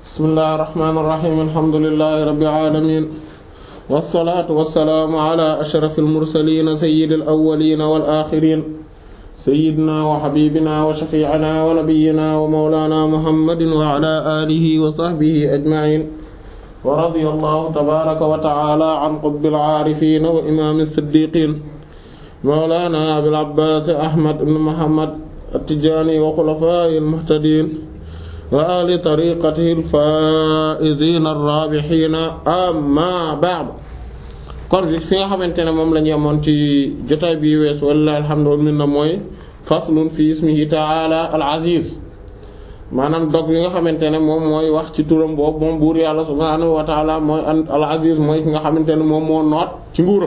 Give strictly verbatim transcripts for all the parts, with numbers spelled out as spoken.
bismillahir rahmanir rahim alhamdulillahi rabbil alamin wassalaatu wassalaamu ala ashrafil mursaliin sayyidil awwaliin wal aaxiriin sayyidina wa habibina wa shafii'ina wa nabiyyina wa mawlana muhammadin wa ala alihi wa sahbihi ajma'in wa radiyallahu tabaaraka wa ta'ala an qutbil aarifiin wa imaamis siddiqiin mawlana abil abbaas ahmad ibn muhammad at-tijaani wa xulafaa'ihil muhtadiin wa ahli tariiqatihil faa'iziina ar-raabihiina amma ba'd. kon fi nga xamante ne moom la ñu amoon ci jotaay bi weesu wallaahi alhamdu wal minna mooy faslun fi ismihi ta'ala al-aziz, maanaam dog yi nga xamante ne moom mooy wax ci turam boobu moom buur yàlla subhaanahu wa ta'ala mooy al-aziz mooy ki nga xamante ne moom moo noot ci nguuram.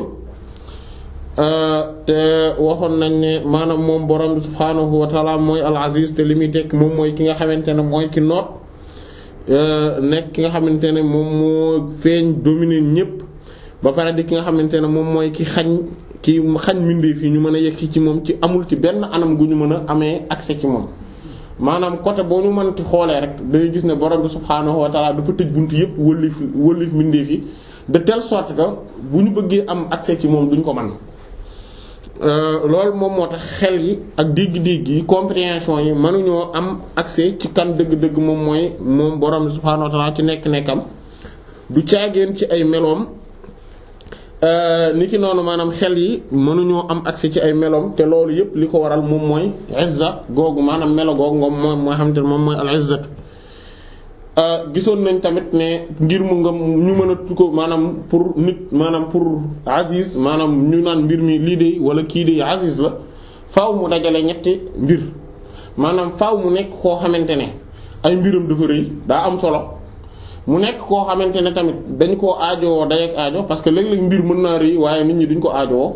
te waxoon nañ ne maanaam moom borom bi subhaanahu wa ta'ala mooy al-aziz te li muy tekk moom mooy ki nga xamante ne mooy ki noot nekk ki nga xamante ne moom moo feeñ dominer ñépp ba pare di ki nga xamante ne moom mooy ki xañ ki xañ mbindeef yi ñu mën a yegg ci moom ci amul ci benn anam gu ñu mën a amee accès ci moom. maanaam côté boo ñu mënti xoolee rek day gis ne borom bi subhaanahu wa ta'ala dafa tëj bunt yépp wëllif wëllif mbindeef yi de telle sorte que bu ñu bëggee am accès ci moom duñ ko mën. loolu moom moo tax xel yi ak dégg-dégg yi compréhension yi mënuñoo am accès ci kan dëgg-dëgg moom mooy moom borom bi subhaanahu wa ta'ala ci nekk-nekkam du caageen ci ay meloom. niki noonu maanaam xel yi mënuñoo am accès ci ay meloom te loolu yépp li ko waral moom mooy izza googu maanaam melo googu moom mooy mooy xamante ne moom mooy al izzatu. gisoon nañ tamit ne ngir mu nga ñu mën a ko maanaam pour nit maanaam pour aziz maanaam ñu naan mbir mi lii de wala kii de aziz la faaw mu dajale ñetti mbir maanaam faaw mu nekk koo xamante ne ay mbiram dafa rëy daa am solo. mu nekk koo xamante ne tamit dañ koo aajowoo day ak aajo parce que léeg-léeg mbir mën naa rëy waaye nit ñi duñ ko aajowoo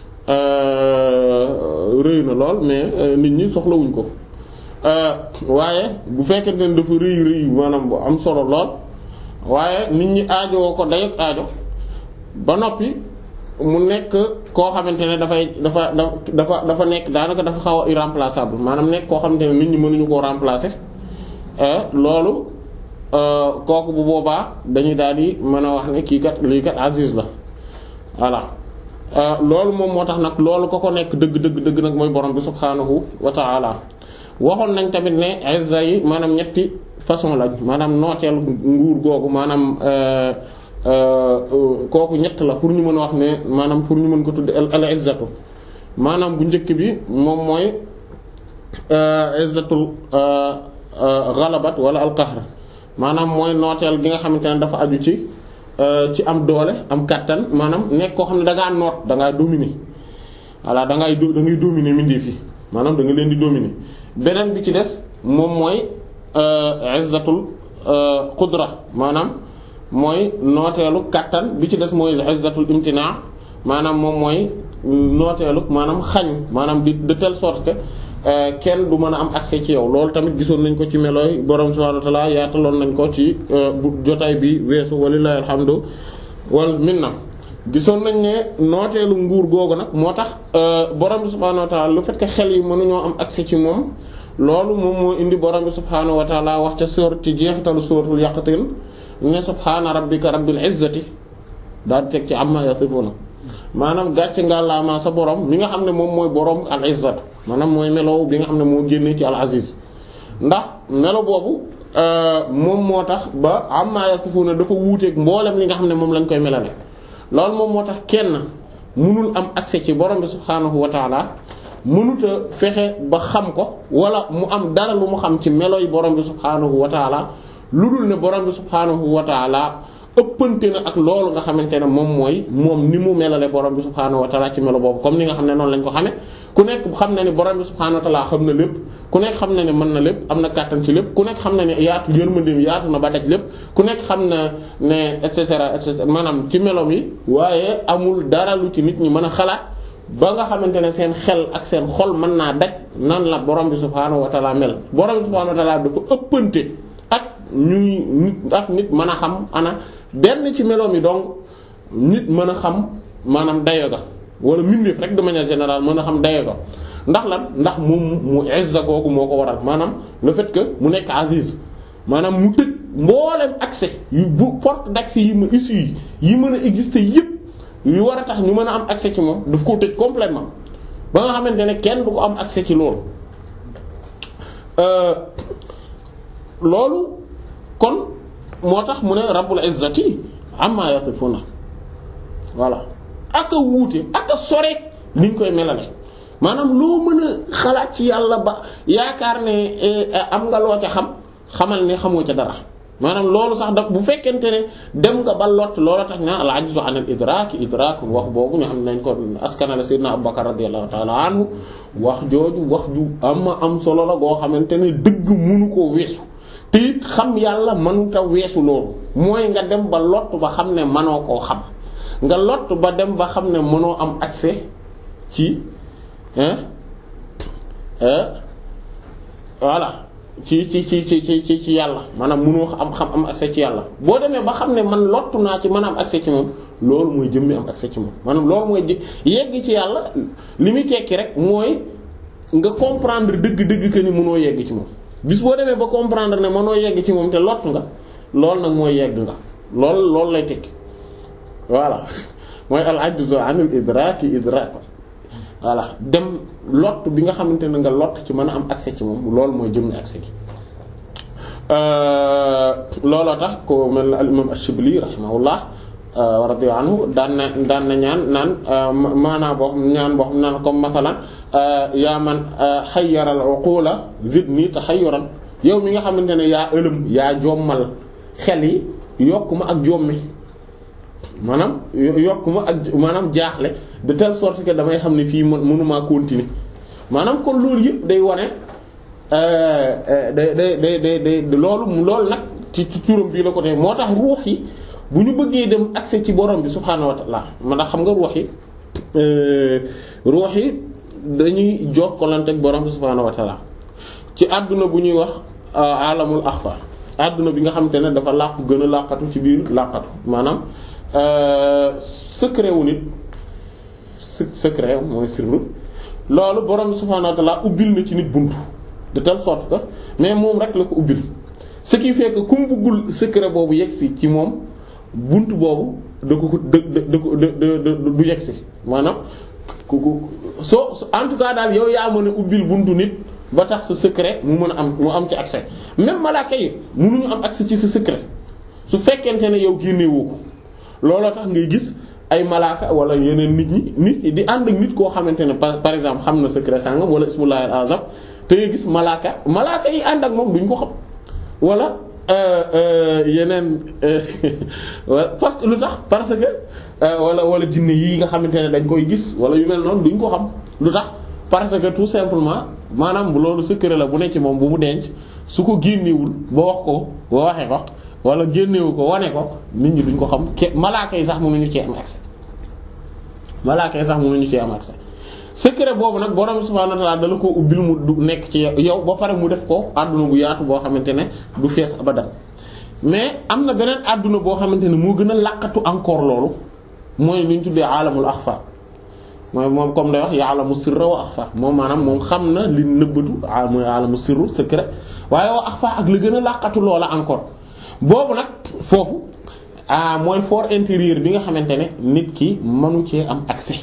rëy na lool mais nit ñi soxlawuñ ko waaye bu fekkente ne dafa rëy rëy maanaam bu am solo lool waaye nit ñi aajowoo ko day ak aajo ba noppi mu nekk koo xamante ne dafay dafa dafa dafa nekk daanaka dafa xaw a irremplaçable maanaam nekk koo xamante ne nit ñi mënuñu koo remplacer loolu. kooku bu boobaa dañuy daal di mën a wax ne kii kat lii kat aziz la voilà loolu moom moo tax nag loolu ko ko nekk dëgg dëgg dëgg nag mooy borom bi subhaanahu wa ta'ala waxoon nañ tamit ne izza yi maanaam ñetti façon lañ maanaam nooteel nguur googu maanaam kooku ñett la pour ñu mën a wax ne maanaam pour ñu mën ko tudde al izzatu maanaam bu njëkk bi moom mooy izzatul ghalabat wala al qahr maanaam mooy nooteel gi nga xamante ne dafa aju ci ci am doole am kàttan maanaam nekk koo xam ne da ngaa noot da ngaa dominer voilà da ngay da ngay dominer mbindeef yi maanaam da nga leen di dominer. beneen bi ci des moom mooy izzatul qudra maanaam mooy nooteelu kàttan bi ci des mooy izzatul imtina maanaam moom mooy nooteelu maanaam xañ maanaam di de telle sorte que. kenn du mën a am accès ci yow loolu tamit gisoon nañ ko ci melooy borom subhanahu wa ta'ala yaataloon nañ ko ci jotaay bi weesu walillahi alhamdu wal minna gisoon nañ ne nooteelu nguur googu nag moo tax borom bi subhanahu wa ta'ala le fait que xel yi mënuñoo am accès ci moom loolu moom moo indi borom bi subhanahu wa ta'ala wax ca soor ci jeexitalu suratul yaqatin ne subhana rabbika rabbil izzati daal di teg ci amma yasifuna maanaam gàcce ngàllaamaa sa borom mi nga xam ne moom mooy borom al izzatu maanaam mooy melo bi nga xam ne moo génnee ci al aziz ndax melo boobu moom moo tax ba amma yasifuna dafa wuuteeg mboolem li nga xam ne moom lañ koy melale loolu moom moo tax kenn mënul am accès ci borom bi subhaanahu wa taala mënut a fexe ba xam ko wala mu am dara lu mu xam ci melo yi borom bi subhaanahu wa taala lu dul ne borom bi subhaanahu wa taala ëppante na ak loolu nga xamante ne moom mooy moom ni mu melale borom bi subhaanahu wa ta'ala ci melo boobu comme ni nga xam ne noonu lañ ko xamee ku nekk xam na ne borom bi subhaanahu wa ta'ala xam na lépp ku nekk xam na ne mën na lépp am na kàttan ci lépp ku nekk xam na ne yaatu yërmandeem yaatu na ba daj lépp ku nekk xam na ne et cetera et cetera maanaam ci melom yi waaye amul dara lu ci nit ñi mën a xalaat ba nga xamante ne seen xel ak seen xol mën naa daj nan la borom bi subhaanahu wa ta'ala mel borom bi subhaanahu wa ta'ala dafa ëppante ak ñuy nit ak nit mën a xam ana benn ci meloom yi donc nit mën a xam maanaam dayo ga wala mbindeef rek de manière générale mën a xam dayo ga ndax lan ndax moom mu izza googu moo ko waral maanaam le fait que mu nekk aziz maanaam mu tëj mboolem accès yu bu porte d'accès yi ma issue yi yi mën a exister yépp yu war a tax ñu mën a am accès ci moom daf koo tëj complètement ba nga xamante ne kenn du ko am accès ci loolu loolu kon moo tax mu ne rabbul izzati amma yasifuna voilà ak a wuute ak a sore niñ koy melale maanaam loo mën a xalaat ci yàlla ba yaakaar ne am nga loo ca xam xamal ne xamoo ca dara maanaam loolu sax da bu fekkente ne dem nga ba lot loolu tax na al ajzu an al idrak idrak wax boobu ñu xam ne nañ ko askanale sayyidina Abubakar radiyallahu ta'ala anhu wax jooju wax ju am am solo la goo xamante ne dëgg mënu koo weesu te it xam yàlla mënuta weesu loolu mooy nga dem ba lot ba xam ne mënoo koo xam nga lot ba dem ba xam ne mënoo am accès ci hein voilà ci ci ci ci ci ci yàlla maanaam mënoo am xam am accès ci yàlla boo demee ba xam ne man lottu naa ci mën a am accès ci moom loolu mooy jëmmi am accès ci moom maanaam loolu mooy jë yegg ci yàlla li muy tekki rek mooy nga comprendre dëgg-dëgg que ni mënoo yegg ci moom bis boo demee ba comprendre ne mënoo yegg ci moom te lottu nga loolu nag mooy yegg nga loolu loolu lay tekki voilà mooy al ajzu anil idraki idrak voilà dem lott bi nga xamante ne nga lott ci mën a am accès ci moom loolu mooy jëm ni accès gi looloo tax ko mel na al imam ash-Shibli rahimahullah wa radiya anhu daan na daan na ñaan naan maanaa boo xam ñaan boo xam naan comme masalan yaa man xayyara al uqula zidni tahayyuran yow mi nga xamante ne yaa ëlëm yaa jommal xel yi yokk ma ak jommi maanaam yokk ma ak maanaam jaaxle de telle sorte que damay xam ne fii mënumaa continuer maanaam kon loolu yëpp day wane day day day day day loolu loolu nag ci ci turam bii la ko tey moo tax ruux yi bu ñu bëggee dem accès ci borom bi subhaanahu wa ta'ala man xam nga ruux yi ruux yi dañuy jokkalante ak borom bi subhaanahu wa ta'ala ci àdduna bu ñuy wax alamul axfa àdduna bi nga xamante ne dafa làqu gën a làqatu ci biir làqatu maanaam secret wu nit secret mooy sirru loolu borom subhaanahu wa ta'ala ubbil na ci nit buntu de telle sorte que mais moom rek la ko ubbil ce qui fait que ku mu bëggul secret boobu yegsi ci moom buntu boobu da ko ko da da ko du yegsi maanaam ku ku soo en tout cas daal yow yaa mën a ubbil buntu nit ba tax sa secret mu mën a am mu am ci accès même malaaka yi mënuñu am accès ci sa secret su fekkente ne yow génnewoo ko. looloo tax ngay gis ay malaaka wala yeneen nit ñi nit ñi di ànd ak nit koo xamante ne par par exemple xam na secret sàngam wala ismullahi al-azam te ngay gis malaaka malaaka yi ànd ak moom duñ ko xam wala yeneen parce que lu tax parce que wala wala jinne yi nga xamante ne dañ koy gis wala yu mel noonu duñ ko xam lu tax parce que tout simplement maanaam bu loolu secret la bu ne ci moom bu mu denc su ko génnewul ba wax ko ba waxee ko wala génnewu ko wane ko nit ñi duñ ko xam ke malaaka yi sax mënuñu cee am accès malaaka yi sax mënuñu cee am accès secret boobu nag borom subhaanahu wa ta'aala dala ko ubbil mu du nekk ci yow ba pare mu def ko àdduna bu yaatu boo xamante ne du fees abadan mais am na beneen àdduna boo xamante ne moo gën a làqatu encore loolu mooy li ñu tuddee aalamul axfa mooy moom comme day wax ya'lamu sirra wa axfa moom maanaam moom xam na li nëbbatu mooy aalamu sirru secret waaye wa axfa ak la gën a làqatu loola encore boobu nag foofu ah mooy fort intérieur bi nga xamante ne nit ki mënu cee am accès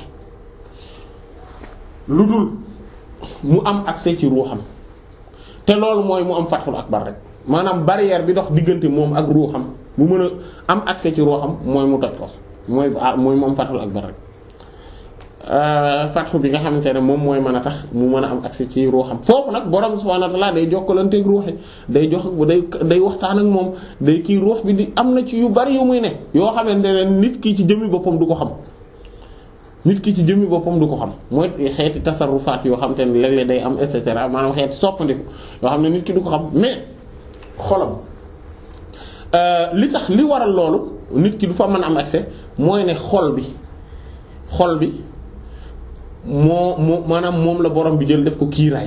lu dul mu am accès ci ruuxam te loolu mooy mu am fathul akbar rek maanaam barrière bi dox diggante moom ak ruuxam mu mën a am accès ci ruuxam mooy mu toj ko mooy mooy mu am fathul akbar rek fathu bi nga xamante ne moom mooy mën a tax mu mën a am accès ci ruuxam foofu nag borom subhaanahu wa ta'aala day jokkalanteeg ruuxi day jox day day waxtaan ak moom day kii ruux bi di am na ci yu bari yu muy ne yoo xamante ne nit ki ci jëmmi boppam du ko xam nit ki ci jëmmi boppam du ko xam mooy xeeti tasarrufaat yoo xamante ne léeg-léeg day am et cetera maanaam xeeti soppandiku yoo xam ne nit ki du ko xam mais xolam li tax li waral loolu nit ki du fa mën a am accès mooy ne xol bi xol bi. moo moo maanaam moom la borom bi jël def ko kiiraay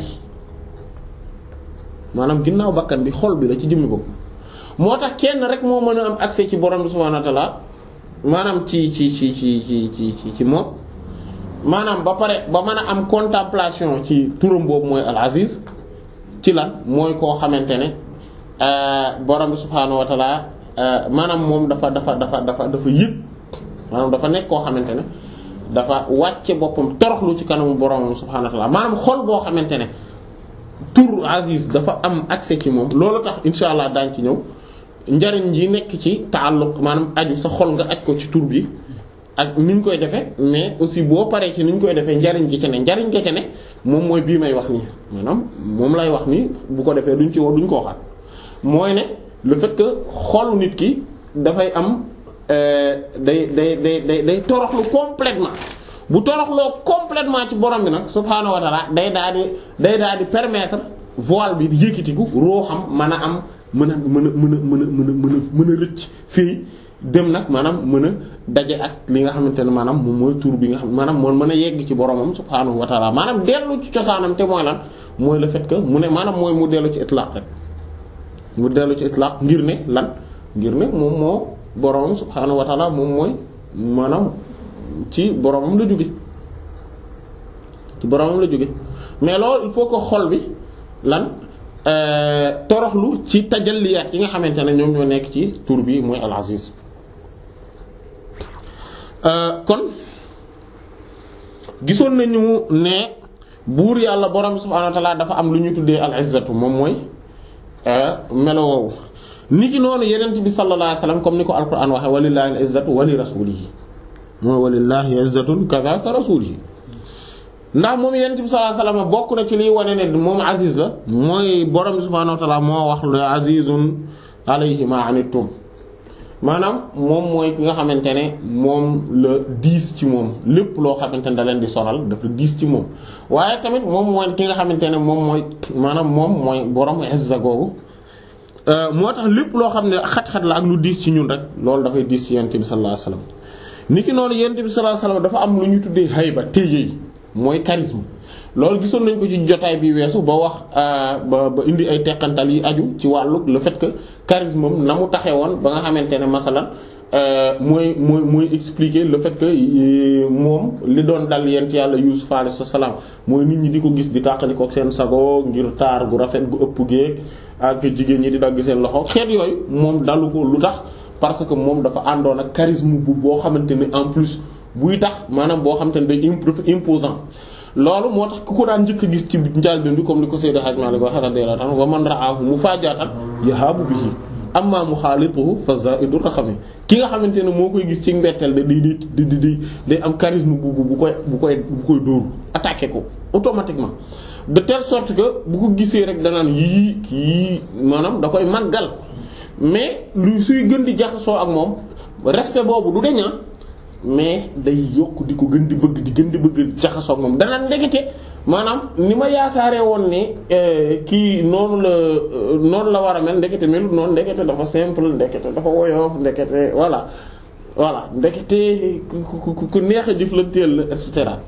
maanaam ginnaaw bakkan bi xol bi la ci jëmmi bopp moo tax kenn rek moo mën a am accès ci borom bi subhaanahu wa ta'aala maanaam ci ci ci ci ci ci ci moom maanaam ba pare ba mën a am contemplation ci turam boobu mooy al aziz ci lan mooy koo xamante ne borom bi subhaanahu wa ta'ala maanaam moom dafa dafa dafa dafa dafa yëg maanaam dafa nekk koo xamante ne dafa wàcce boppam toroxlu ci kanamu boromam subhaanahu wa ta'ala maanaam xol boo xamante ne tur Aziz dafa am accès ci moom loolu tax insha allah daañ ci ñëw njariñ yi nekk ci taalluq maanaam aju sa xol nga aj ko ci tur bi ak ni ñu koy defee mais aussi boo paree ci ni ñu koy defee njariñ gi ci ne njariñ gi ci ne moom mooy bii may wax nii maanaam moom lay wax nii bu ko defee duñ ci wax duñ ko waxaat mooy ne le fait que xolu nit ki dafay am day day day day day toroxlu complètement bu toroxloo complètement ci borom bi nag subhaanahu wa ta'ala day daal di day daal di permettre voile bi di yëkkatiku ruuxam mën a am mën a mën a mën a mën a mën a mën a mën a rëcc fii dem nag maanaam mën a daje ak li nga xamante ne maanaam moom mooy tur bi nga xam maanaam moom mën a yegg ci boromam subhaanahu wa ta'ala maanaam dellu ci cosaanam te mooy lan mooy le fait que mu ne maanaam mooy mu dellu ci itlaq rek mu dellu ci itlaq ngir ne lan ngir ne moom moo boromam subhaanahu wa ta'ala moom mooy maanaam ci boromam la jóge ci boromam la jóge mais loolu il faut que xol bi lan toroxlu ci tajalliyaat yi nga xamante ne ñoom ñoo nekk ci tur bi mooy al aziz kon gisoon nañu ne buur yàlla borom subhaanahu wa ta'ala dafa am lu ñu tuddee al izzatu moom mooy melo woowu ni ki noonu yenent bi sallallahu alayhi wasallam comme ni ko alquran waxe walillahi al izzatu wa li rasulihi mooy walillahi izzatun kadhaka rasulihi ndax moom yenent bi sallallahu alayhi wasallam bokk na ci liy wane ne moom aziz la mooy borom subhaanahu wa ta'ala moo wax lu azizun alayhi ma anittum maanaam moom mooy ki nga xamante ne moom la diis ci moom lépp loo xamante ne da leen di sonal dafa diis ci moom waaye tamit moom mooy ki nga xamante ne moom mooy maanaam moom mooy borom izza googu moo tax lépp loo xam ne xat-xat la ak lu diis ci ñun rek loolu dafay diis ci yonent bi sallallahu alayhi wasallam niki noonu yonent bi sallallahu alayhi wasallam dafa am lu ñu tuddee hayba téye mooy charisme loolu gisoon nañ ko ci jotaay bi weesu ba wax ba ba indi ay teqantal yi aju ci wàllu le fait que charisme am na mu taxee woon ba nga xamante ne masalan mooy mooy mooy expliquer le fait que moom li doon dal yent yàlla Yuusuf alayhi salaam mooy nit ñi di ko gis di tàqali ko seen sago ngir taar gu rafet gu ëpp géeg ak jigéen ñi di dagg seen loxo xeet yooyu moom dalu ko lu tax parce que moom dafa àndoon ak charisme bu boo xamante ne en plus buy tax maanaam boo xamante ne day imposant loolu moo tax ku ko daan njëkk a gis ci njàlbéen bi comme ni ko Seydou Hadj Malick waxee radiyallahu anhu wa man ra'ahu mufaajatan yahabu bihi amma muxaalituhu fa zaa'idu raxami ki nga xamante ne moo koy gis ci mbetteel da day day day day am charisme bu bu bu koy bu koy bu koy dóor attaquer ko automatiquement de telle sorte que bu ko gisee rek danaan yii kii maanaam da koy màggal mais lu suy gën di jaxasoo ak moom respect boobu du deña mais day yokk di ko gën di bëgg di gën di bëgg jaxasoo ak moom danaan ndekete maanaam ni ma yaakaaree woon ne kii noonu la noonu la war a mel ndekete melut noonu ndekete dafa simple ndekete dafa woyof ndekete voilà voilà ndekete ku ku ku neex a jëflanteel la et cetera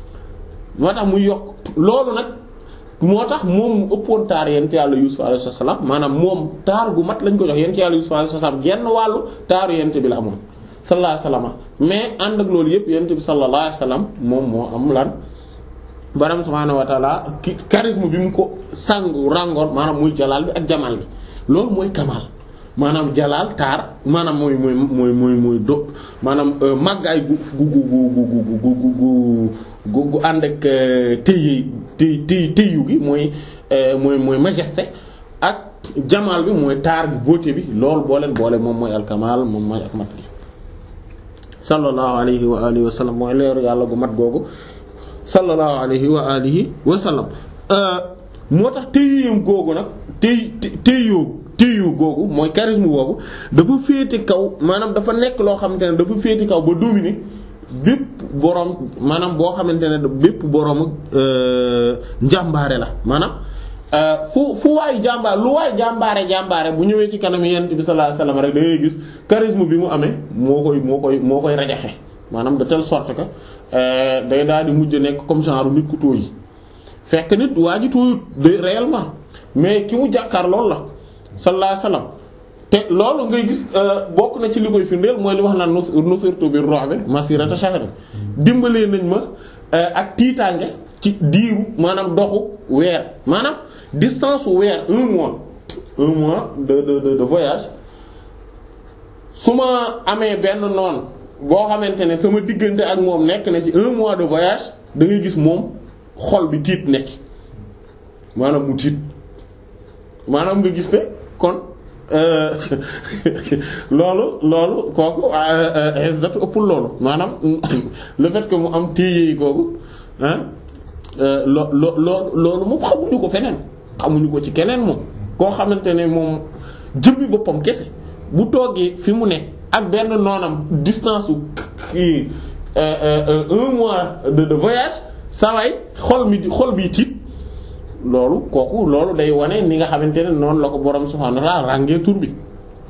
moo tax muy yokk loolu nag moo tax moom mu ëppoon taar yent yàlla Yuusuf alayhi salaam maanaam moom taar gu mat lañ ko jox yent yàlla Yuusuf alayhi salaam genn wàllu taaru yent bi la amoon sallallahu alayhi wasallam mais ànd ak loolu yëpp yent bi sallallahu alayhi wasallam moom moo am lan Boroom subhaanahu wa ta'ala ki charisme bi mu ko sangu rangoor maanaam muy jalaal bi ak jamaal bi loolu mooy kamaal maanaam jalaal taar maanaam mooy mooy mooy mooy mooy do maanaam màggaay gu gu gu gu gu gu gu gu ànd ak téye téy téy téyu gi mooy mooy mooy majesté ak jamaal bi mooy taar bi beauté bi loolu boo leen boole moom mooy alkamaal moom mooy ak mat gi sallallahu alayhi wa alihi wa sallam mooy leeru yàlla gu mat googu sallallahu alayhi wa alihi wa sallam moo tax téyam googu nag téy téyoo téyu googu mooy charisme boobu dafa féete kaw maanaam dafa nekk loo xamante ne dafa féete kaw ba dominer bépp boroom maanaam boo xamante ne bépp boroom njàmbaare la maanaam fu fu waay jàmbaar lu waay jàmbaare jàmbaare bu ñëwee ci kanam Yonent bi sallallahu alayhi wasallam rek da ngay gis charisme bi mu amee moo koy moo koy moo koy rajaxe maanaam de telle sorte que day daal di mujj nekk comme genre nit ku tooy fekk nit waa ji tooyut de réellement mais ki mu jàkkaar loolu la sallallahu alayhi wasallam te loolu ngay gis bokk na ci li koy firndeel mooy li wax naan nusirtu bir ru'bi masirata shahr dimbalee nañ ma ak tiitaange ci diiru maanaam doxu weer maanaam distance weer un mois un mois de de de, de voyage su ma amee benn noon boo xamante ne sama diggante ak moom nekk na ci un mois de voyage da ngay gis moom xol bi tiit nekk maanaam mu tiit maanaam nga gis ne kon loolu loolu kooku izzatu ëppul loolu maanaam le fait que mu am téye kooku ah loo loo loolu moom xamuñu ko feneen xamuñu ko ci keneen moom koo xamante ne moom jëmmi boppam kese bu toogee fi mu ne ak benn noonam distance u kii un mois de de voyage saa waay xol mi xol bi tiit loolu kooku loolu day wane ni nga xamante ne noonu la ko borom subhaanahu wa ta'aala ràngee tur bi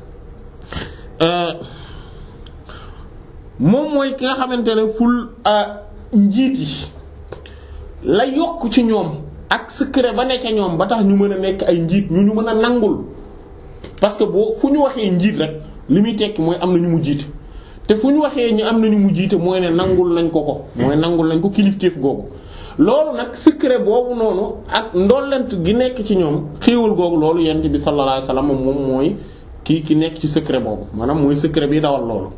moom mooy ki nga xamante ne ful njiit yi la yokk ci ñoom ak secret ba ne ca ñoom ba tax ñu mën a nekk ay njiit ñu ñu mën a nangul parce que boo fu ñu waxee njiit rek li muy tekki mooy am na ñu mu jiite te fu ñu waxee ñu am na ñu mu jiite mooy ne nangul nañ ko ko mooy nangul nañ ko kilifteef googu. loolu nag secret boobu noonu ak ndollent gi nekk ci ñoom xéewal googu loolu yent bi sallallahu alayhi wasallam moom mooy kii ki nekk ci secret boobu maanaam mooy secret bi dawal loolu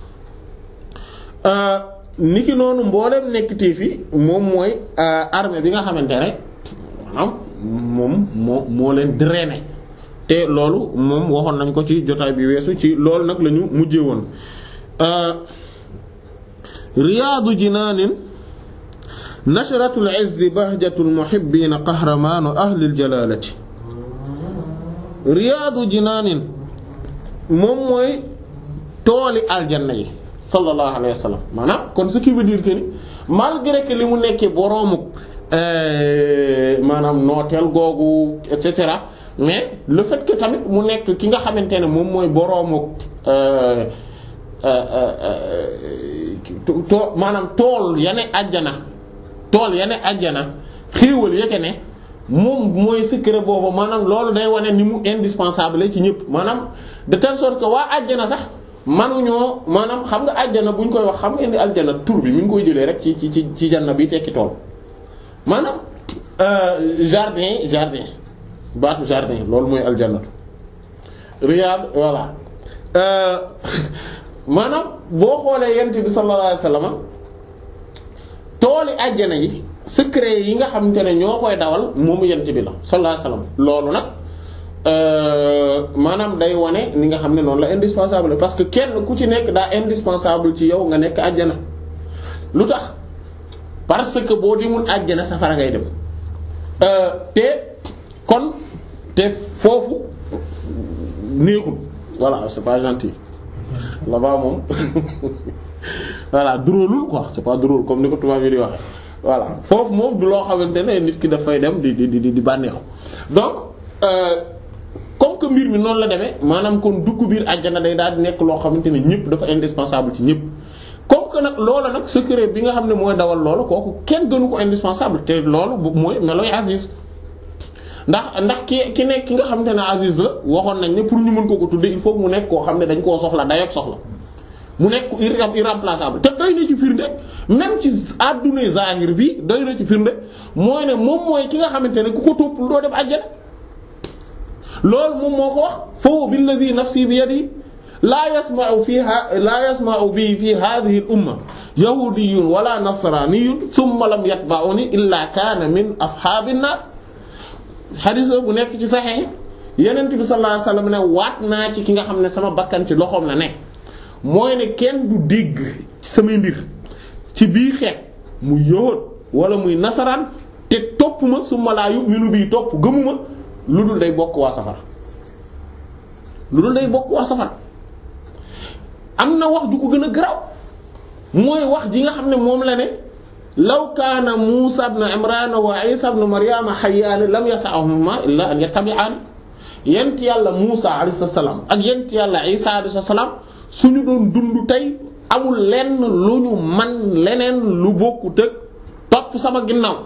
niki noonu mboolem nekk tee fi moom mooy armée bi nga xamante ne maanaam moom moo moo leen drainer te loolu moom waxoon nañ ko ci jotaay bi weesu ci loolu nag la ñu mujjee woon riyaadu jinaanin nashratul izzi bahjatul muhibbiina qahramaanu ahlil jalaalati riyaadu jinaanin moom mooy tooli aljanna yi sallallahu alayhi wa sallam maanaam kon ce qui veut dire que ni malgré que li mu nekkee boroomu maanaam nooteel googu et cetera mais le fait que tamit mu nekk ki nga xamante ne moom mooy boroomu too maanaam tool ya ne àjjana tool ya ne àjjana xéewal ya ne moom mooy secret boobu maanaam loolu day wane ni mu indispensable ci ñëpp maanaam de telle sorte que waa àjjana sax manuñoo maanaam xam nga àjjana bu ñu koy wax xam nga indi aljana tur bi mi ngi koy jëlee rek ci ci ci ci janna bi tekki tool maanaam jardin jardin baatu jardin loolu mooy aljannatu riyaad voilà maanaam boo xoolee yent bi sallallahu alayhi wasallam tooli àjjana yi secret yi nga xamante ne ñoo koy dawal moomu yent bi la sallallahu alayhi wasallam loolu nag maanaam day wane ni nga xam ne noonu la indispensable parce que kenn ku ci nekk daa indispensable ci yow nga nekk àjjana lu tax parce que boo dimul àjjana safara ngay dem te kon te foofu neexul voilà c'est pas gentil là-bas moom voilà drôlul quoi c'est pas drôle comme ni ko tubaab yi di waxe voilà foofu moom du loo xamante ne nit ki dafay dem di di di di bànneexu donc comme que mbir mi noonu la demee maanaam kon dugg biir àjjana day daal di nekk loo xamante ne ñëpp dafa indispensable ci ñëpp comme que nag loola nag secret bi nga xam ne mooy dawal loolu kooku kenn gënu ko indispensable te loolu mooy meloy Aziz ndax ndax ki ki nekk ki nga xamante ne Aziz la waxoon nañ ne pour ñu mën ko ko tudde il faut mu nekk koo xam ne dañ koo soxla dayoog soxla mu nekk irremplaçable te doy na ci firnde même ci adduna zahir bi doy na ci firnde mooy ne moom mooy ki nga xamante ne ku ko toppul doo dem àjjana loolu moom moo ko wax fa billadhi nafsi bi yadihi laa yasma'u fiha laa yasma'u bi fi hadhihi al umma yahudiyyun wala nasraniyyun thumma lam yatba'uni illa kana min ashabin nar hadith bu nekk ci Sahih Yonent bi sallallahu alayhi wasallam ne waat naa ci ki nga xam ne sama bakkan ci loxoom la ne mooy ne kenn du dégg ci samay mbir ci bii xeet muy yahud wala muy nasaraan te topp ma summa laa yu'minu bi topp gëmuma lu dul day bokk waa safara lu dul day bokk waa safara am na wax ju ko gën a garaaw mooy wax ji nga xam ne moom la ne law kaana Muusaa ibn Imraan wa Iisaa ibn Maryama hayyaani lam yas'ahuma illa an yattabi'aani yent yàlla Muusaa alayhi salaam ak yent yàlla Iisaa alayhi salaam suñu doon dund tey amul lenn lu ñu man leneen lu bokkut ak topp sama ginnaaw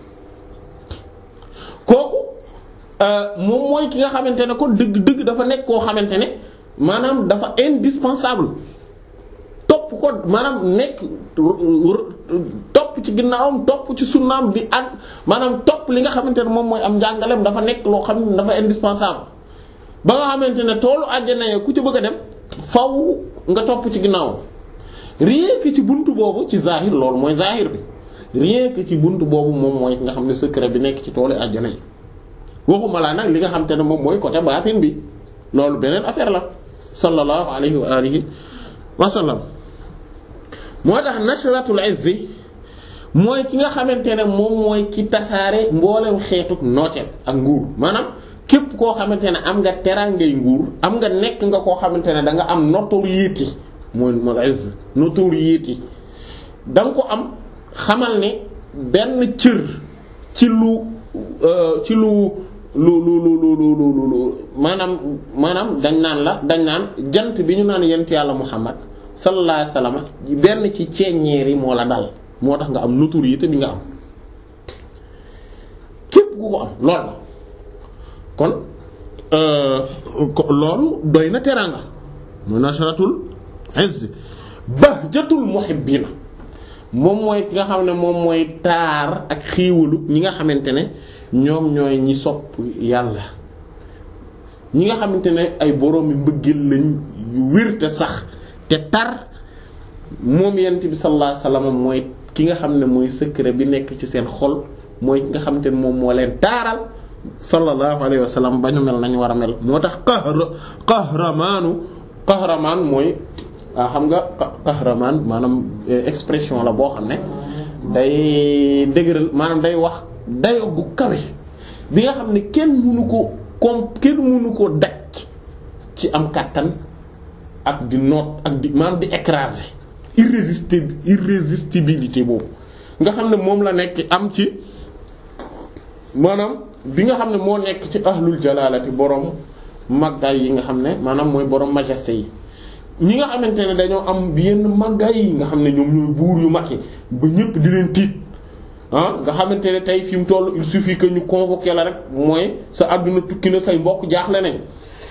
kooku moom mooy ki nga xamante ne ko dëgg dëgg dafa nekk koo xamante ne maanaam dafa indispensable topp ko maanaam nekk topp ci ginnaawam topp ci sunnaam di ak maanaam topp li nga xamante ne moom mooy am njàngaleem dafa nekk loo xam ne dafa indispensable ba nga xamante ne toolu àjjana ya ku ci bëgg a dem faw nga topp ci ginnaaw rien que ci buntu boobu ci zahir loolu mooy zahir bi rien que ci buntu boobu moom mooy nga xam ne secret bi nekk ci toolu àjjana yi waxuma laa nag li nga xam te ne moom mooy côté baatin bi loolu beneen affaire la sallallahu alayhi wa alihi wa sallam. moo tax nashratul izzi mooy ki nga xamante ne moom mooy ki tasaare mboolem xeetu nooteel ak nguur maanaam képp koo xamante ne am nga teraangay nguur am nga nekk nga koo xamante ne da nga am notoriété mooy mooy izz notoriété da nga ko am xamal ne benn cër ci lu ci lu lu lu lu lu lu lu maanaam maanaam dañ naan la dañ naan jant bi ñu naan yent yàlla Muhammad sallallahu alayhi wasallam benn ci ceeñeer yi moo la dal moo tax nga am notoriété bi nga am képp ku ko am loolu la kon loolu doy na teraanga mooy nashratul izz bahjatul muhibbina moom mooy ki nga xam ne moom mooy taar ak xiiwalu ñi nga xamante ne ñoom ñooy ñi sopp yàlla ñi nga xamante ne ay boroomi mbëggeel lañ yu wér te sax te tar moom yent bi sallallahu alayhi wasallam mooy ki nga xam ne mooy secret bi nekk ci seen xol mooy ki nga xamante ne moom moo leen taaral sallallahu alayhi wasallam ba ñu mel nañu war a mel moo tax qahra qahramaanu qahramaan mooy xam nga qahramaan maanaam expression la boo xam ne day dëgëral maanaam day wax dayo gu kawe bi nga xam ne kenn mënu ko comme kenn mënu ko daj ci am kàttan ak di noot ak di maanaam di écraser irrésistible irrésistibilité boobu nga xam ne moom la nekk am ci maanaam bi nga xam ne moo nekk ci ahlul jalalati borom màggaay yi nga xam ne maanaam mooy borom majesté yi ñi nga xamante ne dañoo am yenn màggaay yi nga xam ne ñoom ñooy buur yu mag yi ba ñëpp di leen tiit ah nga xamante ne tey fi mu toll il suffit que ñu convoquer la rek mooy sa àdduna tukki na say mbokk jaaxle nañ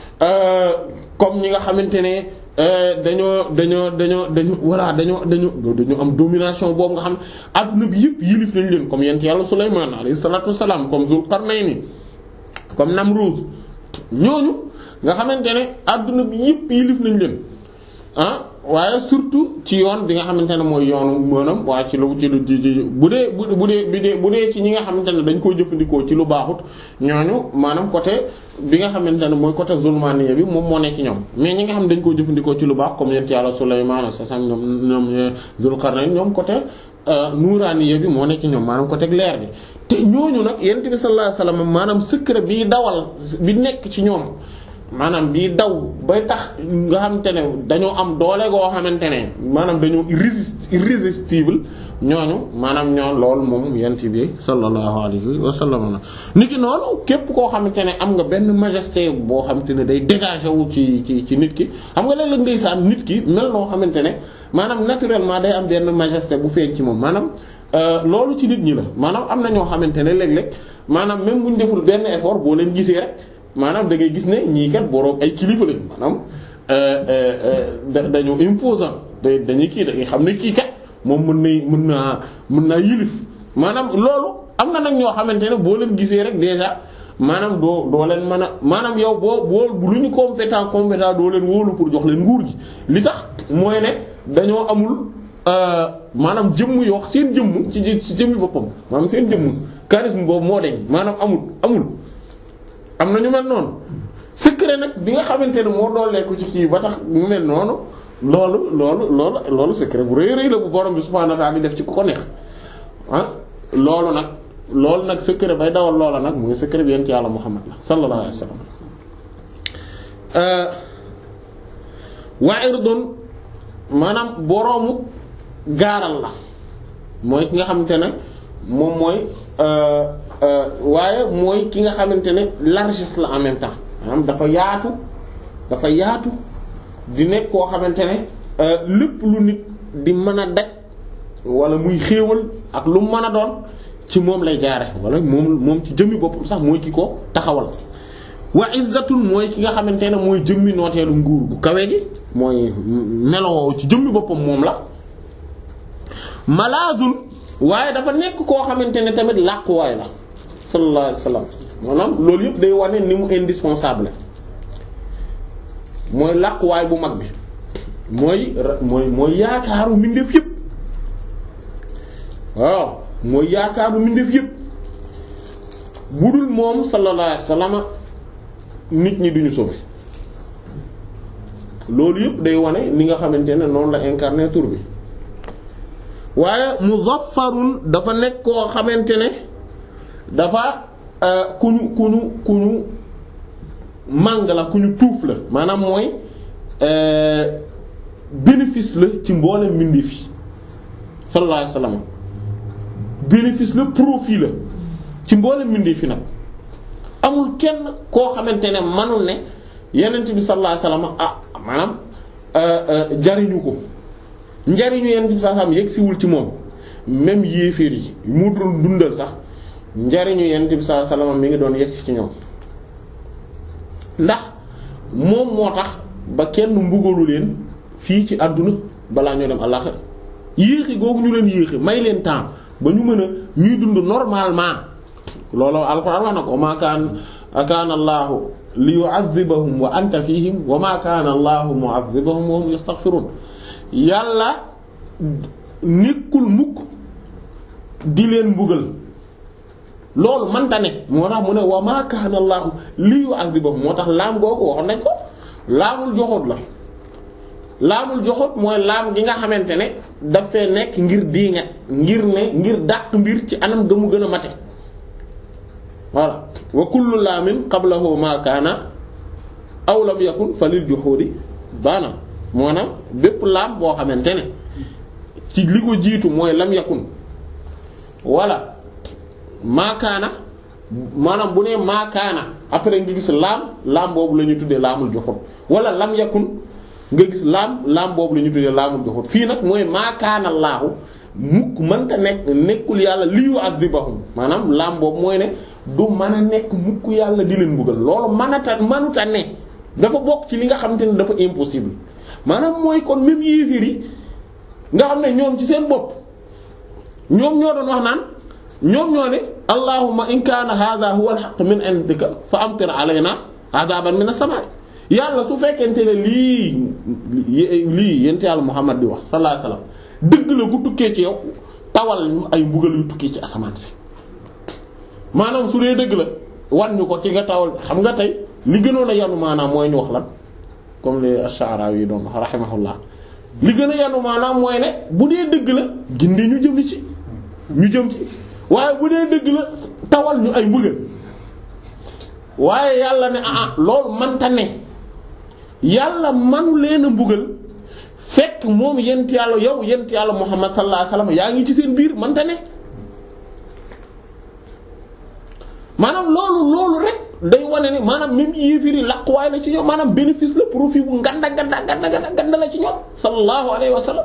comme ñi nga xamante ne dañoo dañoo dañoo dañoo voilà dañoo dañoo dañoo am domination boobu nga xam àdduna bi yëpp yilif nañ leen comme yent yàlla Sulaymaan alayhi salaatu wassalaam comme Zul Qarnayni comme Namrud ñooñu nga xamante ne àdduna bi yëpp yilif nañ leen ah waaye surtout ci yoon bi nga xamante ne mooy yoonu maanaam waaye ci lu ci lu bu dee bu bu dee bu dee bu dee ci ñi nga xamante ne dañ koo jëfandikoo ci lu baaxut ñooñu maanaam côté bi nga xamante ne mooy côté zulmaniya bi moom moo ne ci ñoom mais ñi nga xam ne dañ koo jëfandikoo ci lu baax comme yent yàlla Sulaymaan sa sang ñoom ñoom Zul Qarnayn ñoom côté nuuraaniya bi moo ne ci ñoom maanaam côté leer bi te ñooñu nag yent bi sallallahu alayhi wasallam maanaam secret bi dawal bi nekk ci ñoom maanaam bii daw bay tax nga xamante ne dañoo am doole goo xamante ne maanaam dañoo irrésist irrésistible ñooñu maanaam ñoo lool moom yent bi sallallahu alayhi wa sallam na niki noonu képp koo xamante ne am nga benn majesté boo xamante ne day dégager wu ci ci ci nit ki xam nga léeg-léeg ndeysaan nit ki mel noo xamante ne maanaam naturellement day am benn majesté bu feeñ ci moom maanaam loolu ci nit ñi la maanaam am na ñoo xamante ne léeg-léeg maanaam même bu ñu deful benn effort boo leen gisee rek maanaam da ngay gis ne ñii kat boroom ay kilifa lañ maanaam dañoo imposant da dañuy kii da nga xam ne kii kat moom mën nay mën naa mën naa yilif maanaam loolu am na nag ñoo xamante ne boo leen gisee rek déjà maanaam doo doo leen mën a maanaam yow boo boo lu ñu compétent compétent doo leen wóolu pour jox leen nguur gi li tax mooy ne dañoo amul maanaam jëmm yoo seen jëmm ci ci jëmmi boppam maanaam seen jëmm charisme boobu moo deñ maanaam amul amul am na ñu mel noonu secret nag bi nga xamante ne moo dooleeku ci kii ba tax mu mel noonu loolu loolu loolu loolu secret bu rëy rëy la bu borom bi subhaanahu wa ta'aala di def ci ku ko neex ah loolu nag loolu nag secret bay dawal loola nag muy secret bi yent yàlla Muhammad la sallallahu alayhi wa sallam wa irdun maanaam boroomu gaaral la mooy ki nga xamante ne moom mooy waaye mooy ki nga xamante ne largesse la en même temps maanaam dafa yaatu dafa yaatu di nekk koo xamante ne lépp lu nit di mën a daj wala muy xéewal ak lu mën a doon ci moom lay jaare wala moom moom ci jëmmi boppam sax mooy ki ko taxawal wa izzatun mooy ki nga xamante ne mooy jëmmi nooteelu nguur gu kawe gi mooy melowoo ci jëmmi boppam moom la malaazun waaye dafa nekk koo xamante ne tamit làquwaay la sallallahu alayhi wasallam maanaam loolu yëpp day wane ni mu indispensable mooy làquwaay bu mag bi mooy mooy mooy yaakaaru mbindeef yépp waaw mooy yaakaaru mbindeef yépp bu dul moom sallallahu alayhi wasallam nit ñi duñu sauvé loolu yëpp day wane ni nga xamante ne noonu la incarné tur bi waaye muzaffarun dafa nekk koo xamante ne dafa ku ñu ku ñu ku ñu màng la ku ñu tuuf la maanaam mooy bénéfice la ci mboolem mbindeef yi sallallahu alayhi wasallam bénéfice la profit la ci mboolem mbindeef yi nag amul kenn koo xamante ne manul ne yenent bi sallallahu alayhi wasallam ah maanaam jariñu ko njariñu yenent bi sallallahu alayhi wasallam yegsiwul ci moom même yéeféer yi mu doon dundal sax njariñu yenent bi sallallahu alayhi wasallam mi ngi doon yegsi ci ñoom ndax moom moo tax ba kenn mbugalu leen fii ci àdduna balaa ñoo dem àllaxira yéexi googu ñu leen yéexi may leen temps ba ñu mën a ñuy dund normalement loolu alxuraan wax na ko ma kaan kaana Allahu li yu'adhibahum wa anta fihim wa ma kaana Allahu mu'adhibahum wa hum yastaghfirun yàlla nekkul mukk di leen mbugal loolu manta ne moo tax mu ne wa ma kaana Allahu li yu'adhibahum moo tax laam googu waxoon nañ ko laamul joxoot la laamul joxoot mooy laam gi nga xamante ne dafay nekk ngir diingat ngir ne ngir dàq mbir ci anam ga mu gën a mate voilà wa kullu laamin qablahu ma kaana aw lam yakun falil juhudi baana maanaam bépp laam boo xamante ne ci li ko jiitu mooy lam yakun wala maa kaana maanaam bu nee maa kaana après nga gis laam laam boobu la ñu tuddee laamul juhud wala lam yakun nga gis laam laam boobu la ñu tuddee laamul juhud fii nag mooy maa kaana Allaahu mukk mënta nekk nekkul yàlla li yu'adhibahum maanaam laam boobu mooy ne du mën a nekk mukk yàlla di leen mbugal loolu mënata mënuta ne dafa bokk ci li nga xamante ne dafa impossible maanaam mooy kon même yéefir yi nga xam ne ñoom ci seen bopp ñoom ñoo doon wax naan ñoom ñoo ne allahumma in kaana hadha huwa al-haqq min indika fa amtir alayna adaban min as-sama' yàlla su fekkente ne lii lii yent yàlla Muhammad di wax sallallahu alayhi wasallam dëgg la gu tukkee ci yow tawal ñu ay mbugal yu tukkee ci asamaan si maanaam su dee dëgg la wan ñu ko ci nga tawal xam nga tey li gënoon a yanu maanaam mooy ñu wax lan comme les Ash'arawi yi doon wax rahimahullah li gën a yanu maanaam mooy ne bu dee dëgg la gindi ñu jëm ci ñu jëm ci waaye bu dee dëgg la tawal ñu ay mbugal waaye yàlla ne ah loolu manta ne yàlla manu leen a mbugal fekk moom yent yàlla yow yent yàlla Muhammad sallallahu alayhi wasallam yaa ngi ci seen biir manta ne maanaam loolu loolu rek day wane ne maanaam même yéefiri laqwaay la ci ñoom maanaam bénéfice la profit bu nganda ganda ganda ganda ganda la ci ñoom sallallahu alayhi wasallam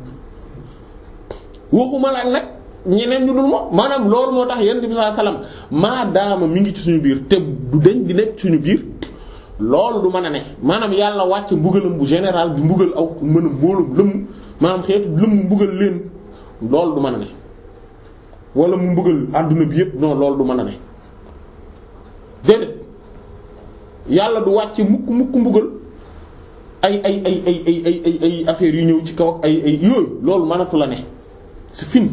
waxuma la nag ñeneen ñu dul moom maanaam loolu moo tax yent bi sallallahu alayhi wasallam maadaama mi ngi ci suñu biir te du deñ di nekk suñu biir loolu du mën a ne maanaam yàlla wàcc mbugalam bu général bi mbugal aw mën a mboolum lëmm maanaam xeetu lëmm mbugal leen loolu du mën a ne wala mu mbugal àdduna bi yépp non loolu du mën a ne déedéet yàlla du wàcc mukk mukk mbugal ay ay ay ay ay ay ay ay affaires yu ñëw ci kaw ak ay ay yooyu loolu mënatu la ne c'est fini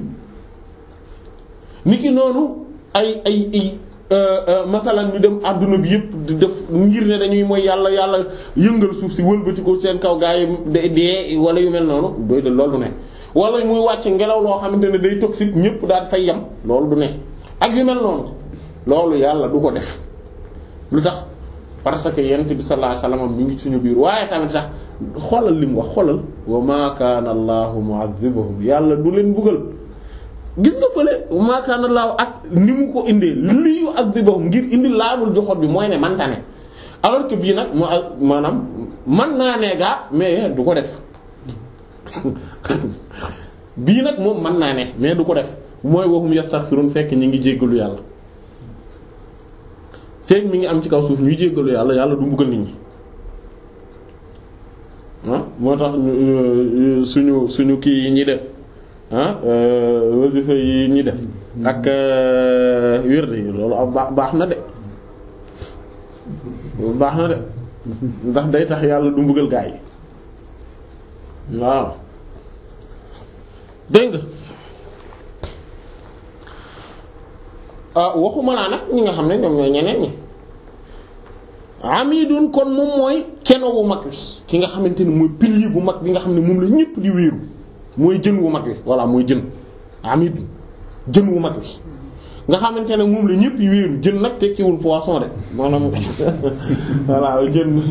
niki noonu ay ay ay masalan ñu dem àdduna bi yépp di def ngir ne dañuy mooy yàlla yàlla yëngal suuf si wëlbati ko seen kaw gaa yi dee wala yu mel noonu doy de loolu du ne wala muy wàcc ngelaw loo xamante ne day toxique ñépp daal fay yem loolu du ne ak yu mel noonu loolu yàlla du ko def lu tax parce que yent bi sallallahu alayhi wasallam mi ngi suñu biir waaye tamit sax xoolal li mu wax xoolal wa ma kaana allahu mu'adhibuhum yàlla du leen buggal gis nga fële wa ma kaana allahu ak ni mu ko indee li yu'adhibuhum ngir indi laamul joxoot bi mooy ne manta ne alors que bii nag moo maanaam man naa ne gaa mais du ko def bii nag moom mën naa ne mais du ko def mooy waxum yastaghfirun fekk ñi ngi jéggalu yàlla fekk mi ngi am ci kaw suuf ñuy jéggalu yàlla yàlla du mbugal nit ñi ah moo tax suñu suñu kii yi ñuy def ah wasifa yi ñuy def ak wird yi loolu baax baax na de baax na de ndax day tax yàlla du mbugal gaa yi waaw dégg nga waxuma laa nag ñi nga xam ne ñoom ñooy ñeneen ñi amidun kon moom mooy keno wu mag wi ki nga xamante ne mooy pilier bu mag bi nga xam ne moom la ñépp di wéeru mooy jën wu mag wi voilà mooy jën amidun jën wu mag wi nga xamante ne moom la ñépp yi wéeru jën nag tekkiwul poisson de maanaam voilà jën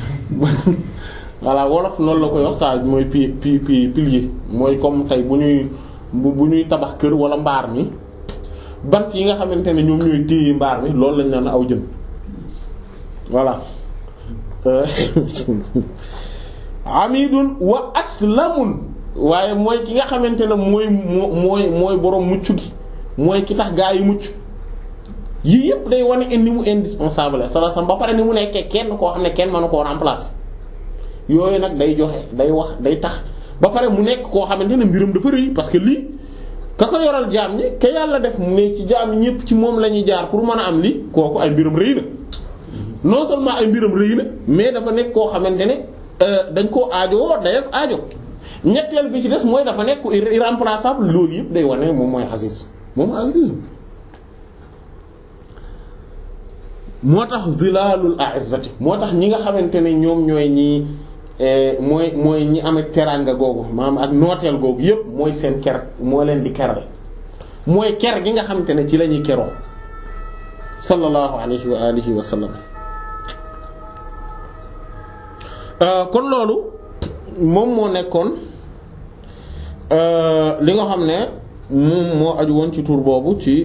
voilà wolof noonu la koy wax kaa mooy pi pi pi pilier mooy comme tey bu ñuy bu ñuy tabax kër wala mbaar mi bant yi nga xamante ne ñoom ñooy téye mbaar mi loolu lañ naan aw jën voilà amidun wa aslamun waaye mooy ki nga xamante ne mooy mooy mooy boroom mucc gi mooy ki tax gaa yi mucc yii yëpp day wane ni mu indispensable salaasam ba pare ni mu nekkee kenn koo xam ne kenn mënu koo remplacer yooyu nag day joxe day wax day tax ba pare mu nekk koo xamante ne mbiram dafa rëy parce que lii ka ko yoral jaam ñi ka yàlla def ne ci jaam ñi ñëpp ci moom la ñuy jaar pour mën a am lii kooku ay mbiram rëy na non seulement ay mbiram rëy na mais dafa nekk koo xamante ne dañ koo aajowoo day ak aajo ñetteel bi ci des mooy dafa nekk irremplaçable loolu yëpp day wane moom mooy Aziz moom Aziz moo tax zilalul a'izzati moo tax ñi nga xamante ne ñoom ñooy ñi mooy mooy ñi am ak teraanga googu maanaam ak nooteel googu yëpp mooy seen ker moo leen di keral mooy ker gi nga xamante ne ci la ñuy keroo sallallahu alayhi wa alihi wa sallam kon loolu moom moo nekkoon li nga xam ne moom moo aju woon ci tur boobu ci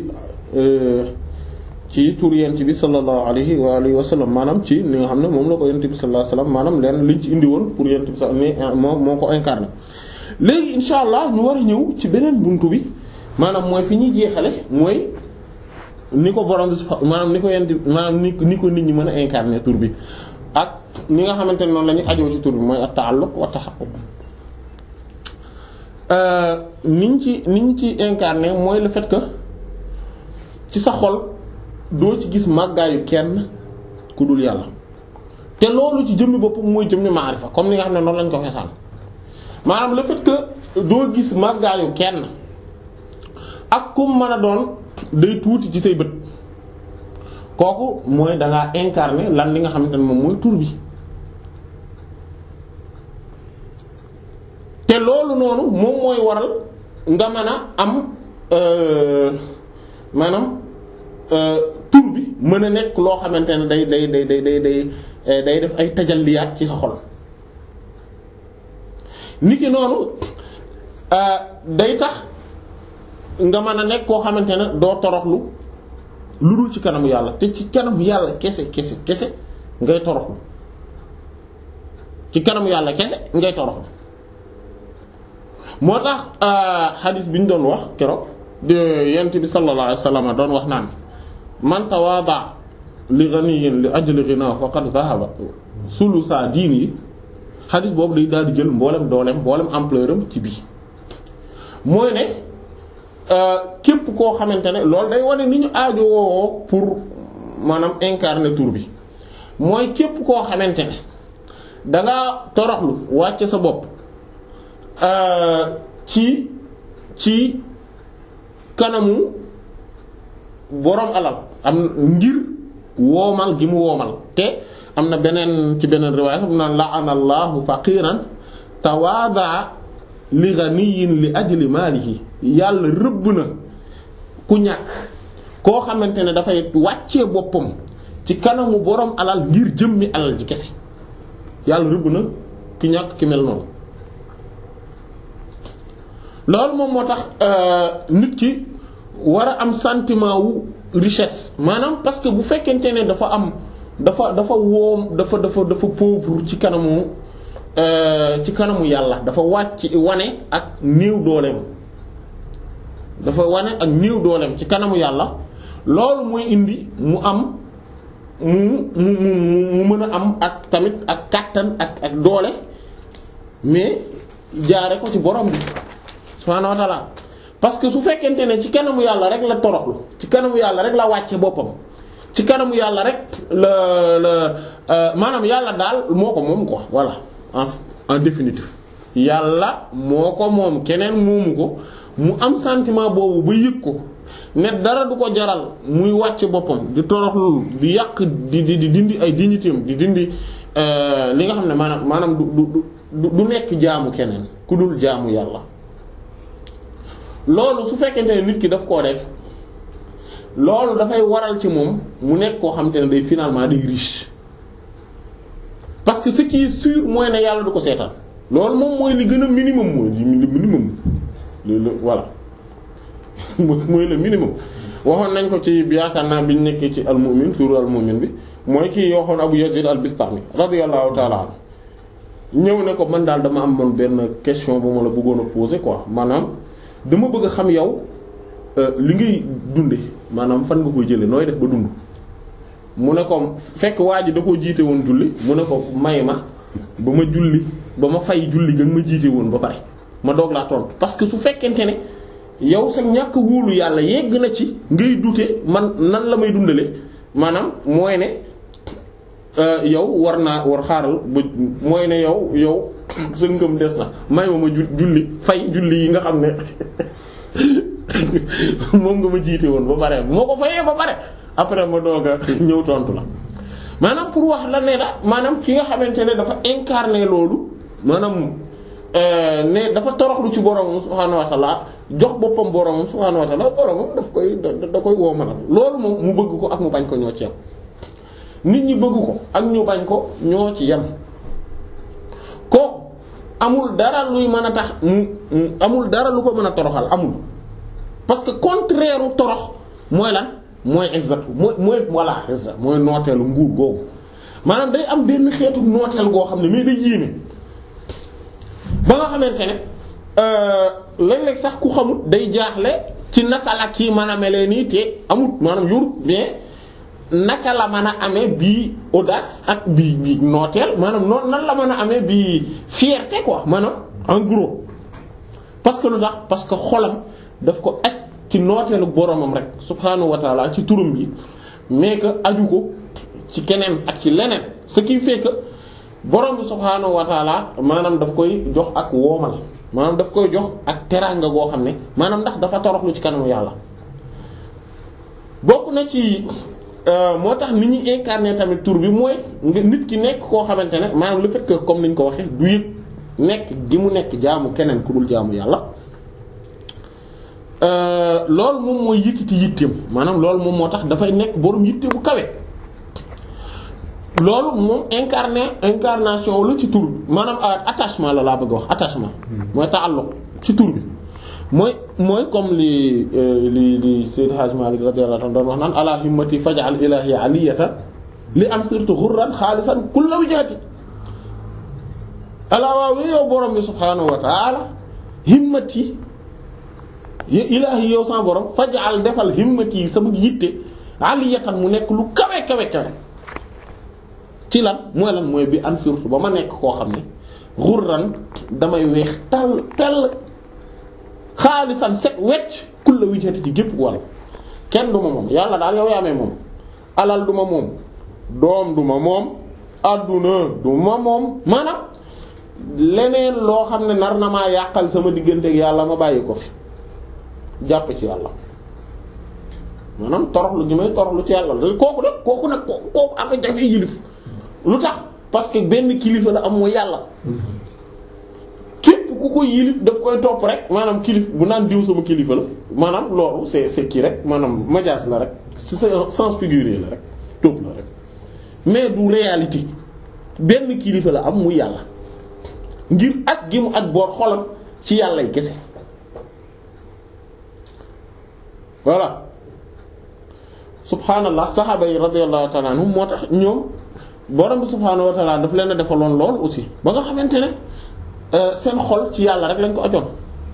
ci tur yent bi sallallahu alayhi wa alihi wa sallam maanaam ci li nga xam ne moom la ko yent bi sallallahu alayhi wa sallam maanaam leen liñ ci indi woon pour yent bi sa ni moo moo ko incarné léegi insha allah ñu war a ñëw ci beneen buntu bi maanaam mooy fi ñuy jeexale mooy ni ko borom bi maanaam ni ko yent maanaam ni ni ko nit ñi mën a incarné tur bi ak ni nga xamante ne noonu la ñu ajoo ci tur bi mooy at-ta'alluq wa tahaqquq niñ ci niñ ci incarné mooy le fait que ci sa xol doo ci gis màggaayu kenn ku dul yàlla te loolu ci jëmmi bopp mooy jëmmi maarifa comme ni nga xam ne noonu lañ ko xesaan maanaam le fait que doo gis màggaayu kenn ak kum mën a doon day tuuti ci say bët kooku mooy dangaa incarné lan li nga xamante ne moom mooy tur bi te loolu noonu moom mooy waral nga mën a am maanaam tur bi mën a nekk loo xamante ne day day day day day day day def ay tajalliyaat ci sa xol niki noonu day tax nga mën a nekk koo xamante ne doo toroxlu lu dul ci kanamu yàlla te ci kanamu yàlla kese kese kese ngay toroxlu ci kanamu yàlla kese ngay toroxlu moo tax xadis bi ñu doon wax keroog de yent bi sallallahu alayhi wasallam doon wax naan man tawaada li ghaniyin li ajli ghina faqad dhahaba sulusa diin yi xadis boobu day daal di jël mboolem dooleem mboolem ampleur am ci bii mooy ne képp koo xamante ne loolu day wane ni ñu aajo woowoo pour maanaam incarner tur bi mooy képp koo xamante ne dangaa toroxlu wàcce sa bopp ci ci kanamu boroom alal am ngir woomal gi mu woomal te am na beneen ci beneen riwaaya xam naan la'ana allahu faqiran tawaada li ghaniyin li ajli maalihi yàlla rëbb na ku ñàkk koo xamante ne dafay wàccee boppam ci kanamu boroom alal ngir jëmmi alal ji kese yàlla rëbb na ki ñàkk ki mel noonu loolu moom moo tax nit ki war a am sentiment wu richesse maanaam parce que bu fekkente ne dafa am dafa dafa woom dafa dafa dafa pauvre ci kanamu ci kanamu yàlla dafa wàcc wane ak néew dooleem dafa wane ak néew dooleem ci kanamu yàlla loolu mooy indi mu am mu mu mu mu mën a am ak tamit ak kàttan ak ak doole mais jaare ko ci borom bi subhaanahu wa ta'ala parce que su fekkente ne ci kanamu yàlla rek la toroxlu ci kanamu yàlla rek la wàcce boppam ci kanamu yàlla rek la la maanaam yàlla daal moo ko moom quoi voilà en en définitive yàlla moo ko moom keneen moomu ko mu am sentiment boobu ba yëg ko ne dara du ko jaral muy wàcc boppam di toroxlu di yàq di di di dindi ay dignitéem di dindi li nga xam ne maanaam maanaam du du du du nekk jaamu keneen ku dul jaamu yàlla. loolu su fekkente ne nit ki daf koo def loolu dafay waral ci moom mu nekk koo xam te ne day finalement day riche parce que ce qui est sûr mooy ne yàlla du ko seetaan loolu moom mooy li gën a minimum mooy li minimum le voilà mooy le minimum. waxoon nañ ko ci yaakaar naa biñ nekkee ci al-Mu'min turu al-Mu'min bi mooy kii waxoon Abu Yazid al-Bistami radiyallahu ta'ala anhu ñëw ne ko man daal dama amoon benn question bu ma la bëggoon a poser quoi maanaam dama bëgg a xam yow li ngay dunde maanaam fan nga koy jëlee nooy def ba dund. mu ne ko fekk waa ji da koo jiite woon julli mu ne ko may ma ba ma julli ba ma fay julli nga ma jiite woon ba pare ma doog laa tontu parce que su fekkente ne yow sa ñàkk wóolu yàlla yegg na ci ngay dute man nan la may dundale maanaam mooy ne yow war naa war xaaral ba mooy ne yow yow sa ngëm des na may ma ma julli fay julli yi nga xam ne moom nga ma jiite woon ba pare moo ko fayee ba pare après ma doog a ñëw tontu la maanaam pour wax la ne la maanaam ki nga xamante ne dafa incarner loolu maanaam ne dafa toroxlu ci boromam subhaanahu wa ta'ala jox boppam boromam subhaanahu wa ta'ala boromam daf koy da koy woomalal loolu moom mu bëgg ko ak mu bañ ko ñoo ci yem nit ñi bëgg ko ak ñu bañ ko ñoo ci yem ko amul dara luy mën a tax mu amul dara lu ko mën a toroxal amul parce que contraire u torox mooy lan mooy izzatu mooy mooy voilà izza mooy nooteelu nguur googu maanaam day am benn xeetu nooteel goo xam ne mais day yéeme ba nga xamante ne léeg-léeg sax ku xamut day jaaxle ci naka la kii mën a melee nii te amut maanaam yur mais naka la mën a amee bii audace ak bii bii nooteel maanaam noonu nan la mën a amee bii fierté quoi maanaam en gros parce que lu tax parce que xolam daf ko aj ci nooteelu boromam rek subhaanahu wa ta'ala ci turam bi mais que aju ko ci keneen ak ci leneen ce qui fait que borom bi subhaanahu wa ta'ala maanaam daf koy jox ak woomal maanaam daf koy jox ak teraanga goo xam ne maanaam ndax dafa toroxlu ci kanamu yàlla bokk na ci moo tax ni ñuy incarner tamit tur bi mooy nga nit ki nekk koo xamante ne maanaam le fait que comme niñ ko waxee du yëg nekk gi mu nekk jaamu keneen ku dul jaamu yàlla loolu moom mooy yëkkati yitteem maanaam loolu moom moo tax dafay nekk borom yitte bu kawe loolu moom incarné incarnation la ci tur bi maanaam attachement la laa bëgg a wax attachement mooy ta'alluq ci tur bi mooy mooy comme li li li Sayyid Hadj Malick radiyallahu anhu doon wax naan ala himmati faj'al ilahi aliyata li am sirtu ghurran xaalisan kulla wijhati ala waaw yow borom bi subhaanahu wa ta'ala himmati ilahi yow sama borom faj'al defal himmati sama yitte aliyatan mu nekk lu kawe kawe kawe ci lan mooy lan mooy bi an surtout ba ma nekk koo xam ne ghurran damay weex tàll tell xaalisan set wecc kulla wijhati ci gépp wàll kenn du ma moom yàlla daal yow yaamee moom alal du ma moom doom du ma moom adduna du ma moom maanaam leneen loo xam ne nar na maa yàqal sama digganteeg yàlla ma bàyyi ko fi jàpp ci yàlla maanaam toroxlu gi may toroxlu ci yàlla kooku nag kooku nag kooku ak jafe yilif lu tax parce que benn kilifa la am mooy yàlla képp ku ko yilif daf koy topp rek maanaam kilif bu naan diw sama kilifa la maanaam loolu c'est c'est kii rek maanaam majaas la rek c'est sens figuré la rek topp la rek mais du réalité benn kilifa la am muy yàlla ngir ak gi mu ak boor xolam ci yàlla yi kese voilà subhaanallah saxaaba yi radiyallahu ta'ala anhum moo tax ñoom borom bi subhaanahu wa ta'ala daf leen a defaloon lool aussi ba nga xamante ne seen xol ci yàlla rek lañ ko ajoon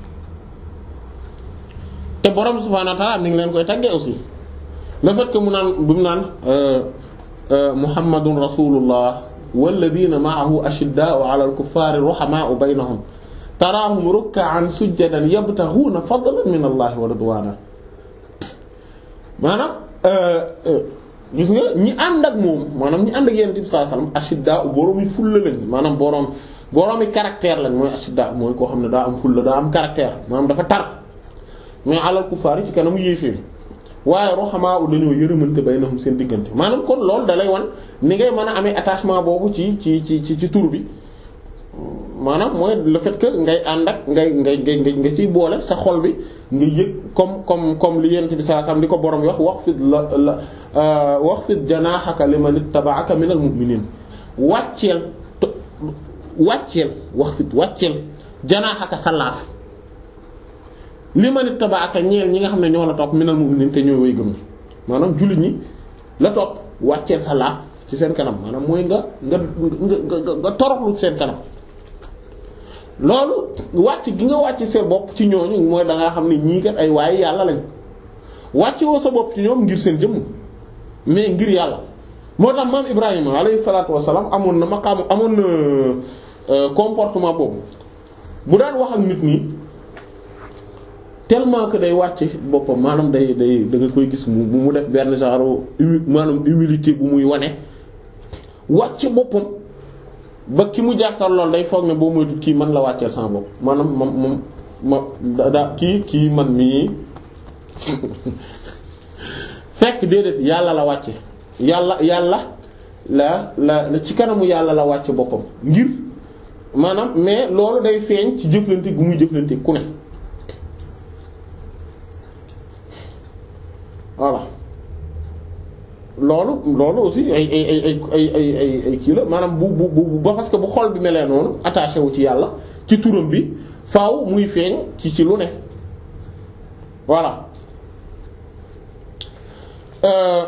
te borom bi subhaanahu wa ta'ala mi ngi leen koy tàggee aussi le fait que mu naan bu mu naan muhammadun rasulullah walladina ma'ahu ashiddaa'u 'ala al-kuffari ruhamaa'u baynahum taraahum ruk'an sujjadan yabtaghuna fadlan min allahi wa ridwana maanaam gis nga ñi ànd ak moom maanaam ñi ànd ak Yonent bi sallallahu alayhi wasallam ashidda boroomi fulla lañ maanaam boroom boroomi caractère lañ mooy ashidda mooy koo xam ne daa am fulla daa am caractère maanaam dafa tar mais alal kufaar yi ci kanamu yéeféer waaye ruhamaa u dañoo yërëmante baynahum seen diggante maanaam kon loolu da lay wan ni ngay mën a amee attachement boobu ci ci ci ci ci tur bi maanaam mooy le fait que ngay ànd ak ngay ngay ngay nga ciy boole sa xol bi nga yëg comme comme comme li Yonent bi sallallahu alayhi wasallam li ko borom wax waxfid la la waxfid janaahaka liman ittaba'aka minal mu'minin wàcceel wàcceel waxfid wàcceel janaahaka sa laaf liman ittaba'aka ñeel ñi nga xam ne ñoo la topp minal mu'minin te ñooy way gëm maanaam jullit ñi la topp wàcceel sa laaf ci seen kanam maanaam mooy nga nga nga nga toroxlu seen kanam. loolu wàcc gi nga wàcc sa bopp ci ñooñu mooy da nga xam ne ñii kat ay waaye yàlla lañ wàcc woo sa bopp ci ñoom ngir seen jëmm mais ngir yàlla moo tax maam Ibrahima alayhi salaatu wassalaam amoon na maqaam amoon na comportement boobu bu daan wax ak nit ñi tellement que day wàcc boppam maanaam day day da nga koy gis mu mu def benn genre humi maanaam humilité bu muy wane wàcc boppam. ba ki mu jàkkaar loolu day foog ne boo moytu kii man la wàcceel sama bopp maanaam moom moom ma da kii kii man mii fekk déedéet yàlla la wàcce yàlla yàlla la la ci kanamu yàlla la wàcce boppam ngir maanaam mais loolu day feeñ ci jëflante gu muy jëflante ku ne voilà loolu loolu aussi ay ay ay ay ay ay ay kii la maanaam bu bu bu ba parce que bu xol bi melee noonu attaché wu ci yàlla ci turam bi faaw muy feeñ ci ci lu ne voilà euh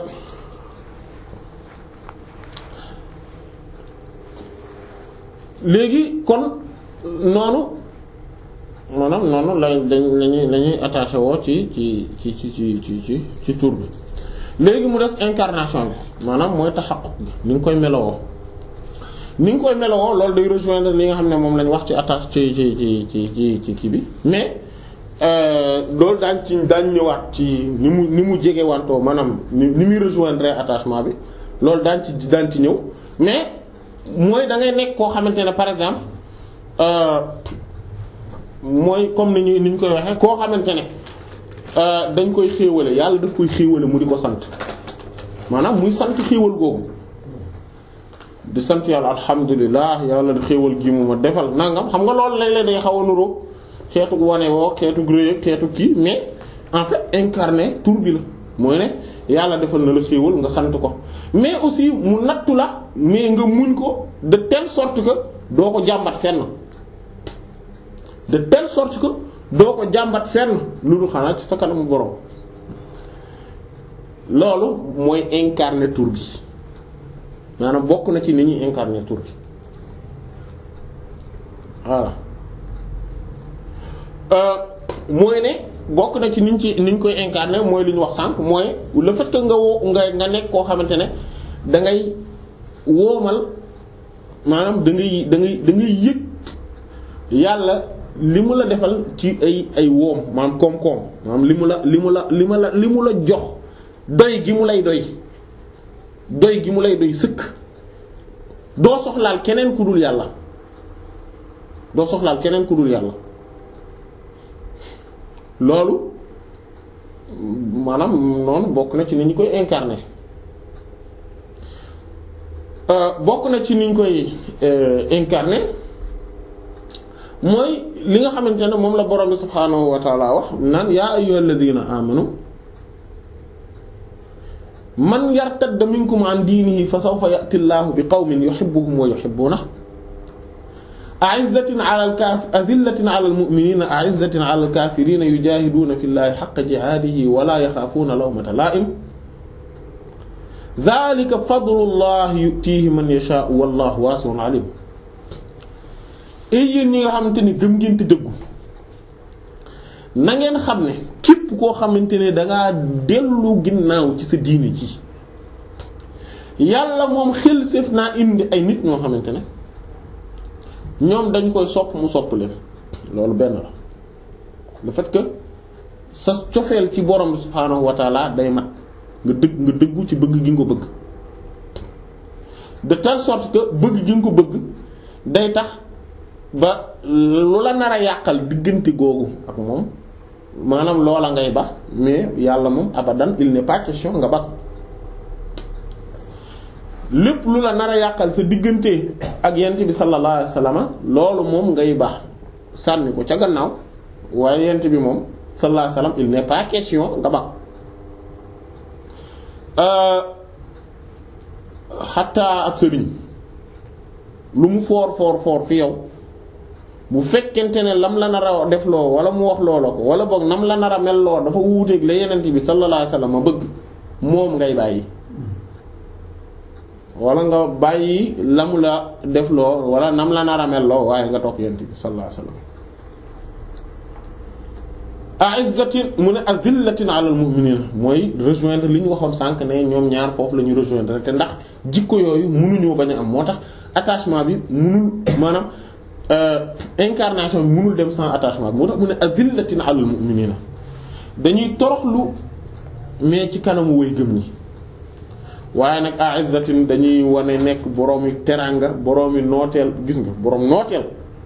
léegi kon noonu maanaam noonu la lañuy lañuy attaché woo ci ci ci ci ci ci ci ci tur bi léegi mu des incarnation bi maanaam mooy taxaqquq bi ni nga koy melowoo ni nga koy melowoo loolu day rejoindre li nga xam ne moom lañ wax ci attache ci ci ci ci ci ci kii bi mais loolu daañ ci daañ ñëwaat ci ni mu ni mu jege wantoo maanaam ni ni muy rejoindre attachement bi loolu daañ ci daañ ci ñëw mais mooy da ngay nekk koo xamante ne par exemple mooy comme ni ñu ni ñu koy waxee koo xamante ne dañ koy xéewale yàlla daf koy xéewale mu di ko sant maanaam muy sant xéewal googu di sant yàlla alhamdulilah yàlla di xéewal gi mu ma defal nangam xam nga loolu léeg-léeg day xaw a nuroo xeetu wane woo xeetu gré xeetu kii mais en fait incarné tur bi la mooy ne yàlla defal na la xéewal nga sant ko mais aussi mu nattu la mais nga muñ ko de telle sorte que doo ko jàmbat fenn de telle sorte que doo ko jàmbat fenn lu dul xanaa ci sa kanamu borom loolu mooy incarner tur bi maanaam bokk na ci ni ñuy incarner tur bi voilà mooy ne bokk na ci niñ ci niñ koy incarner mooy li ñu wax sànq mooy le fait que nga woo nga nga nekk koo xamante ne da ngay woomal maanaam da ngay da ngay da ngay yëg yàlla li mu la defal ci ay ay woom maanaam koom-koom maanaam li mu la li mu la li mu la li mu la jox doy gi mu lay doy doy gi mu lay doy sëkk doo soxlaal keneen ku dul yàlla doo soxlaal keneen ku dul yàlla loolu maanaam noonu bokk na ci ni ñu koy incarner bokk na ci ni ñu koy incarner mooy li nga xamante ne moom la borom bi subhaanahu wa taala wax naan yaa ayyuhal ladina amanu man yartadda minkum an diinihi fa sawfa ya'ti Allahu bi qawmin yuhibbuhum wa yuhibbunahu a'izzatin 'alal kaafiriina azillatin 'alal mu'miniina a'izzatin 'alal kaafiriina yujaahiduuna fillaahi haqqa jihaadihi wa laa yaxaafuuna lawmata laa'im dhaalika fadlullaahi yu'tiihi man yashaa'u wallaahu waasi'un 'aliim. et yéen ñi nga xamante ne gëm ngeen te dëggu na ngeen xam ne képp koo xamante ne dangaa dellu ginnaaw ci sa diine ji yàlla moom xel séef naa indi ay nit ñoo xamante ne ñoom dañ koy sopp mu sopp leen loolu benn la le fait que sa cofeel ci borom bi subhaanahu wa taala day mat nga dëgg nga dëggu ci bëgg gi nga ko bëgg de telle sorte que bëgg gi nga ko bëgg day tax ba lu la nar a yàqal diggante googu ak moom maanaam loola ngay bax mais yàlla moom abadan il n'est pas question nga bax lépp lu la nar a yàqal sa diggante ak yent bi sallallahu alayhi wasallam loolu moom ngay bax sànni ko ca gannaaw waaye yent bi moom sallallahu alayhi wasallam il n'est pas question nga bax xataa ab sëriñ lu mu foor foor foor fi yow bu fekkente ne lam la nar a def loo wala mu wax loola ko wala boog nam la nar a mel loo dafa wuuteeg la yenent bi sallallahu alayhi wasallam ma bëgg moom ngay bàyyi wala nga bàyyi lamu la def loo wala nam la nar a mel loo waaye nga topp yenent bi sallallahu alayhi wasallam a'izzatin mu ne azillatin ala al mu'minina mooy rejoindre li ñu waxoon sànq ne ñoom ñaar foofu la ñu rejoindre te ndax jikko yooyu mënuñoo bañ a am moo tax attachement bi mënul maanaam Euh, incarnation bi mënul dem sans attachement bi moo tax mu ne azillatin alal mu'minina dañuy toroxlu mais ci kanamu way gëm ñi waaye nag a'izzatin dañuy wane nekk boroomi teranga boroomi nooteel gis nga boroom nooteel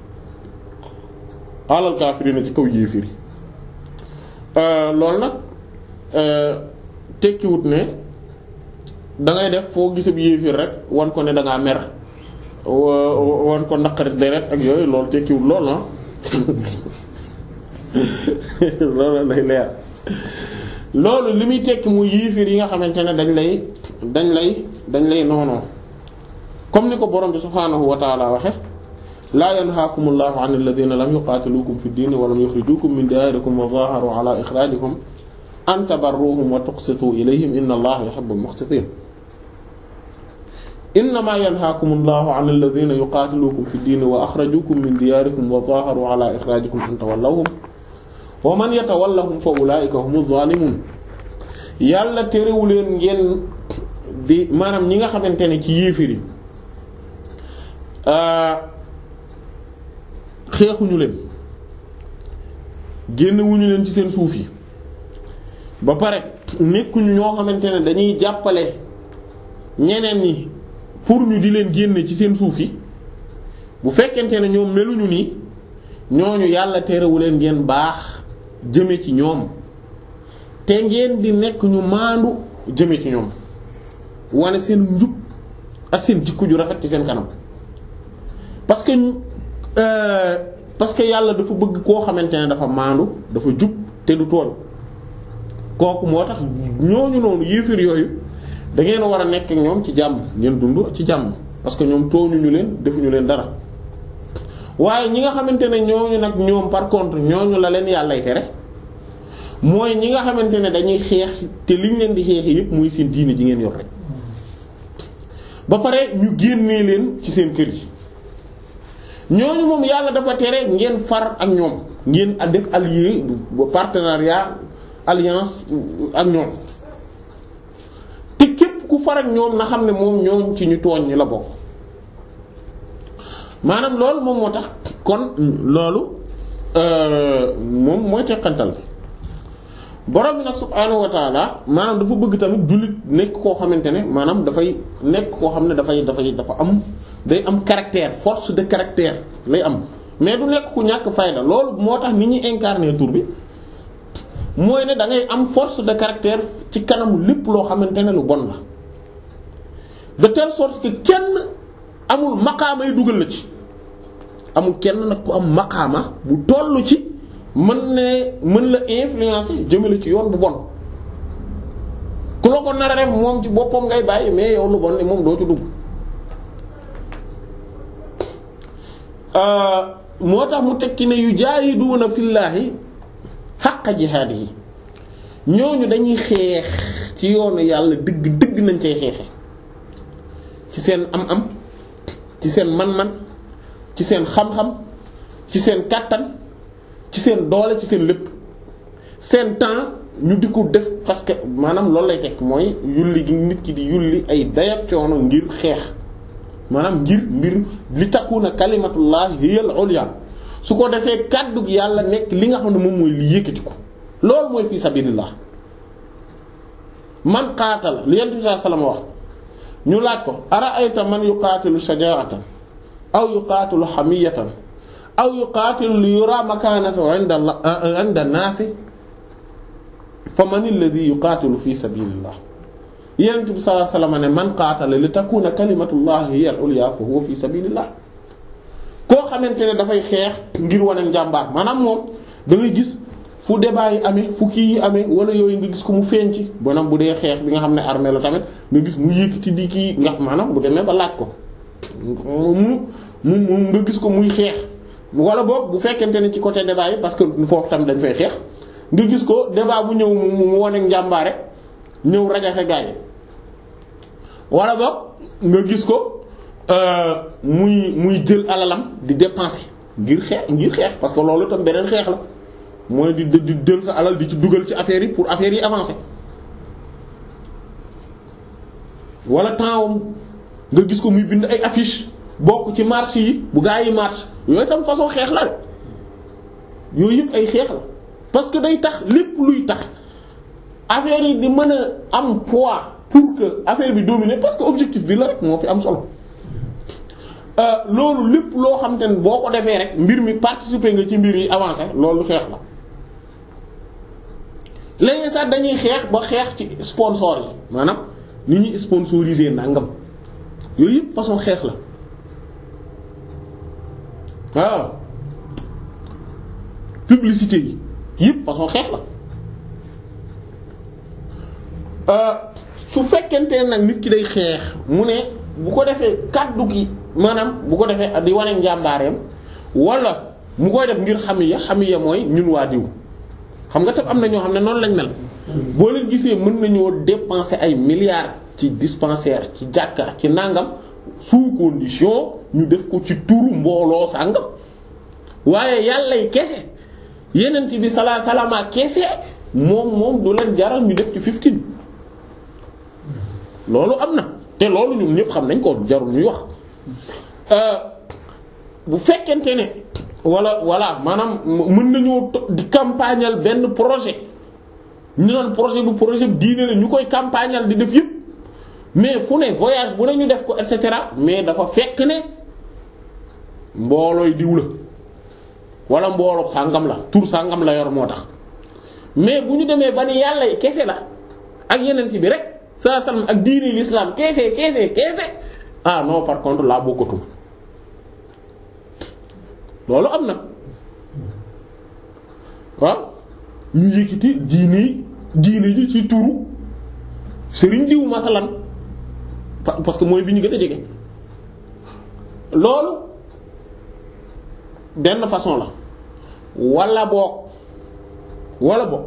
alal kaafirina ci kaw yéefir yi euh, loolu nag euh, tekkiwut ne dangay def foo gisab yéefir rek wan ko ne dangaa mer wan ko naqarit deret ak yooyu loolu tekkiwul lool na loolu lay leer loolu li muy tekki mu yiifir yi nga xamante ne dañ lay dañ lay dañ lay noonoo comme ni ko borom bi subhaanahu wa ta'ala waxe laa yanhaakumullahu 'anil ladhina lam yuqaatilukum fid diini wa lam yukhrijukum min diyarikum wa zaaharu 'ala ikhrajikum an tabarruhum wa tuqsitu ilayhim inna allaha yuhibbul muqsitin innama yanhaakumullahu 'anil ladhina yuqaatilukum fid diini wa akhrajukum min diyarikum wa zaaharu 'ala ikhrajikum an tawallawhum wa man yatawallahum fa ulaa'ika humuz zaalimuun yàlla terewu leen ngeen di maanaam ñi nga xamante ne ci yéefir yi xeexuñu leen génnewuñu leen ci seen suuf yi ba pare nekkuñu ñoo xamante ne dañuy jàppale ñeneen ñi pour ñu di leen génne ci seen suuf yi bu fekkente ne ñoom meluñu nii ñooñu yàlla terewu leen ngeen baax jëme ci ñoom te ngeen di nekk ñu maandu jëme ci ñoom wane seen njub ak seen jikko ju rafet ci seen kanam parce que euh, parce que yàlla dafa bëgg koo xamante ne dafa maandu dafa jub te du tooñ kooku moo tax ñooñu noonu yéefir yooyu da ngeen war a nekk ak ñoom ci jàmm ngeen dund ci jàmm parce que ñoom tooñuñu leen defuñu leen dara waaye ñi nga xamante ne ñooñu nag ñoom par contre ñooñu la leen yàllay tere mooy ñi nga xamante ne dañuy xeex te liñ leen di xeexee yépp muy seen diine ji ngeen yor rek ba pare ñu génnee leen ci seen kër yi ñooñu moom yàlla dafa tere ngeen far ak ñoom ngeen a def allié partenariat alliance ak ñoom te képp ku far ak ñoom na xam ne moom ñooñ ci ñu tooñ ñi la bokk maanaam loolu moom moo tax kon loolu moom mooy teqantal bi borom bi nag subhaanahu wa taala maanaam dafa bëgg tamit jullit nekk koo xamante ne maanaam dafay nekk koo xam ne dafay dafay dafa am day am caractère force de caractère lay am mais du nekk ku ñàkk fayda loolu moo tax ni ñuy incarner tur bi mooy ne da ngay am force de caractère ci kanamu lépp loo xamante ne lu bon la de telle sorte que kenn amul maqaama yi dugal la ci amul kenn nag ku am maqaama bu tollu ci mën ne mën la influencer jëmale ci yoon bu bon ku la ko nar a def moom ci boppam ngay bàyyi mais yow lu bon ni moom doo ci dugg moo tax mu tekki ne yu jaahiduuna fillaahi haqqa jihaadihi ñooñu dañuy xeex ci yoonu yàlla dëgg dëgg nañ cay xeexe ci seen am-am ci seen man-man ci seen xam-xam ci seen kàttan ci seen doole ci seen lépp seen temps ñu di ko def parce que maanaam loolu lay tekk mooy yulli gi nit ki di yulli ay dayak coono ngir xeex maanaam ngir mbir li takkuuna kalimatullahi hiyal ulya su ko defee kàddu gi yàlla nekk li nga xam ne moom mooy li yëkkati ko loolu mooy fi sabilillah man qaatala li Yonent bi sallallahu alayhi wasallam wax ñu laaj ko ara'ayta man yuqaatilu shajaa'atan aw yuqaatilu hamiyatan aw yuqaatilu li yura makaanatahu 'inda 'inda an-naasi fa man alladhi yuqaatilu fi sabilillah. Yonent bi sallallahu alayhi wasallam ne man qaatala li takuna kalimatullahi hiya al-'ulya fa huwa fi sabilillah. koo xamante ne dafay xeex ngir wane njàmbaar maanaam moom da ngay gis fu débat yi amee fu kii yi amee wala yooyu nga gis ko mu feeñ ci maanaam bu dee xeex bi nga xam ne armée la tamit nga gis mu yëkkati di kii nga maanaam bu demee ba laaj ko mu mu nga gis ko muy xeex wala boog bu fekkente ne ci côté débat yi parce que foofu tamit dañ fay xeex nga gis ko débat bu ñëw mu wane njàmbaare ñëw rajaxe gaa yi wala boog nga gis ko. muy muy jël alalam di dépenser ngir xeex ngir xeex parce que loolu tam beneen xeex la mooy di di jël sa alal di ci dugal ci affaire yi pour affaire yi avancer wala temps nga gis ko muy bind ay affiche bokk ci marche yi bu gaa yi marche yooyu tam façon xeex la rek yooyu yëpp ay xeex la parce que day tax lépp luy tax affaire yi di mën a am poids pour que affaire bi dominer parce que objectif bi la rek moo fi am solo. loolu lépp loo xam te ne boo ko defee rek mbir mi participer nga ci mbir yi avancer loolu xeex la léegi sax dañuy xeex ba xeex ci sponsor yi maanaam ni ñuy sponsoriser nangam yooyu yëpp façon xeex la waaw publicité yi yëpp façon xeex la su fekkente nag nit ki day xeex mu ne bu ko defee kàddu gi maanaam bu ko defee di wane njàmbaareem wala mu koy def ngir xamiya xamiya mooy ñun waa diw xam nga tam am na ñoo xam ne noonu lañ mel boo leen gisee mën nañoo dépenser ay milliards ci dispensaire ci jàkka ci nangam sous condition ñu def ko ci turu mbooloo sàngam waaye yàllay kese yeneen bi salaa salaama kese moom moom du leen jaral ñu def ci fifteen loolu am na te loolu ñun ñëpp xam nañ ko jarul ñuy wax. bu fekkente ne wala voilà maanaam mën nañoo di campagnal benn projet ñu naan projet bu projet bu diine la ñu koy campagnal di def yëpp mais fu ne voyage bu ne ñu def ko et cetera mais dafa fekk ne mboolooy diw la wala mbooloo sàngam la tur sàngam la yor moo tax mais bu ñu demee ba ni yàlla kese la ak yeneen ci bi rek saa sallam ak diine l'islam kese kese kese. ah non par contre laa bokkatum loolu am na waaw ñu yëkkati diine diine ji ci turu sëriñ diw masalan parce que mooy bi ñu gën a jege loolu benn façon la wala boog wala boog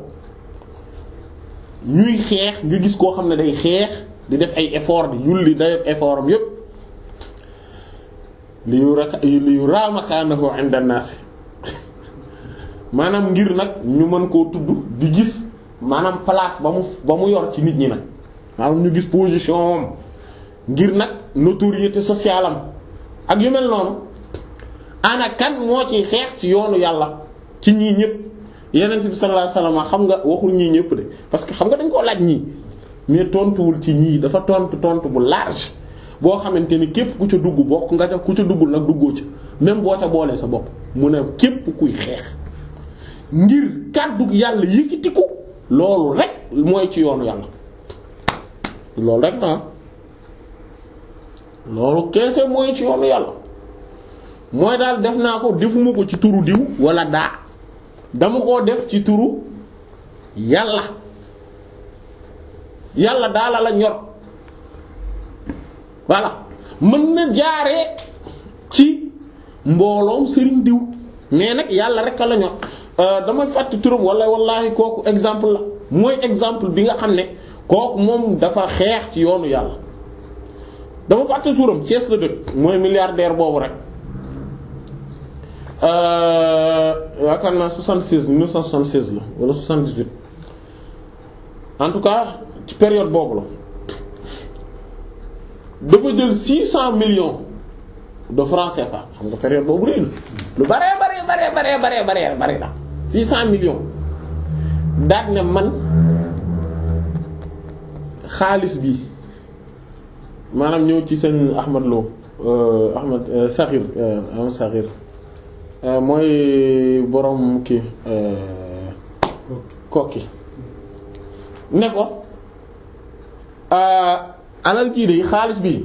ñuy xeex nga gis koo xam ne day xeex di def ay effort di yulli day def effort am yépp li yu rek li yu raamakaanahu inda naas maanaam ngir nag ñu mën koo tudd di gis maanaam place ba mu ba mu yor ci nit ñi nag maanaam ñu gis position am ngir nag notoriété sociale am ak yu mel noonu ana kan moo ci xeex ci yoonu yàlla ci ñii ñëpp yeneen bi sallallahu alayhi wasallam xam nga waxul ñii ñëpp de parce que xam nga dañ koo laaj ñii mais tontuwul ci ñii dafa tontu tontu bu large boo xamante ni képp ku ca dugg bokk nga ca ku ca duggul nag duggoo ca même boo ca boolee sa bopp mu ne képp kuy xeex ngir kàddu yàlla yëkkatiku loolu rek mooy ci yoonu yàlla loolu rek na loolu keese mooy ci yoonu yàlla mooy daal def naa ko defuma ko ci turu diw wala daa dama koo def ci turu yàlla yàlla daala la ñor voilà mën na jaaree ci mbooloom sëriñ diw mais nag yàlla rek a la ñor damay fàtte turam wala wallahi kooku exemple la mooy exemple bi nga xam ne kooku moom dafa xeex ci yoonu yàlla dama fàtte turam Thiès la dëkk mooy milliardaire boobu rek yaakaar naa soixante-seize mille neuf cent soixante-seize la wala soixante-dix-huit en tout cas ci période boobu la dafa jël six cents millions de francs C F A xam nga période boobu réy na lu bare bare bare bare bare bare bare la six cents millions daal ne man xaalis bi maanaam ñëw ci seen Ahmad Lo Ahmad Sakhir Ahmad Sakhir mooy borom kii kokki ne ko alal jii de xaalis bi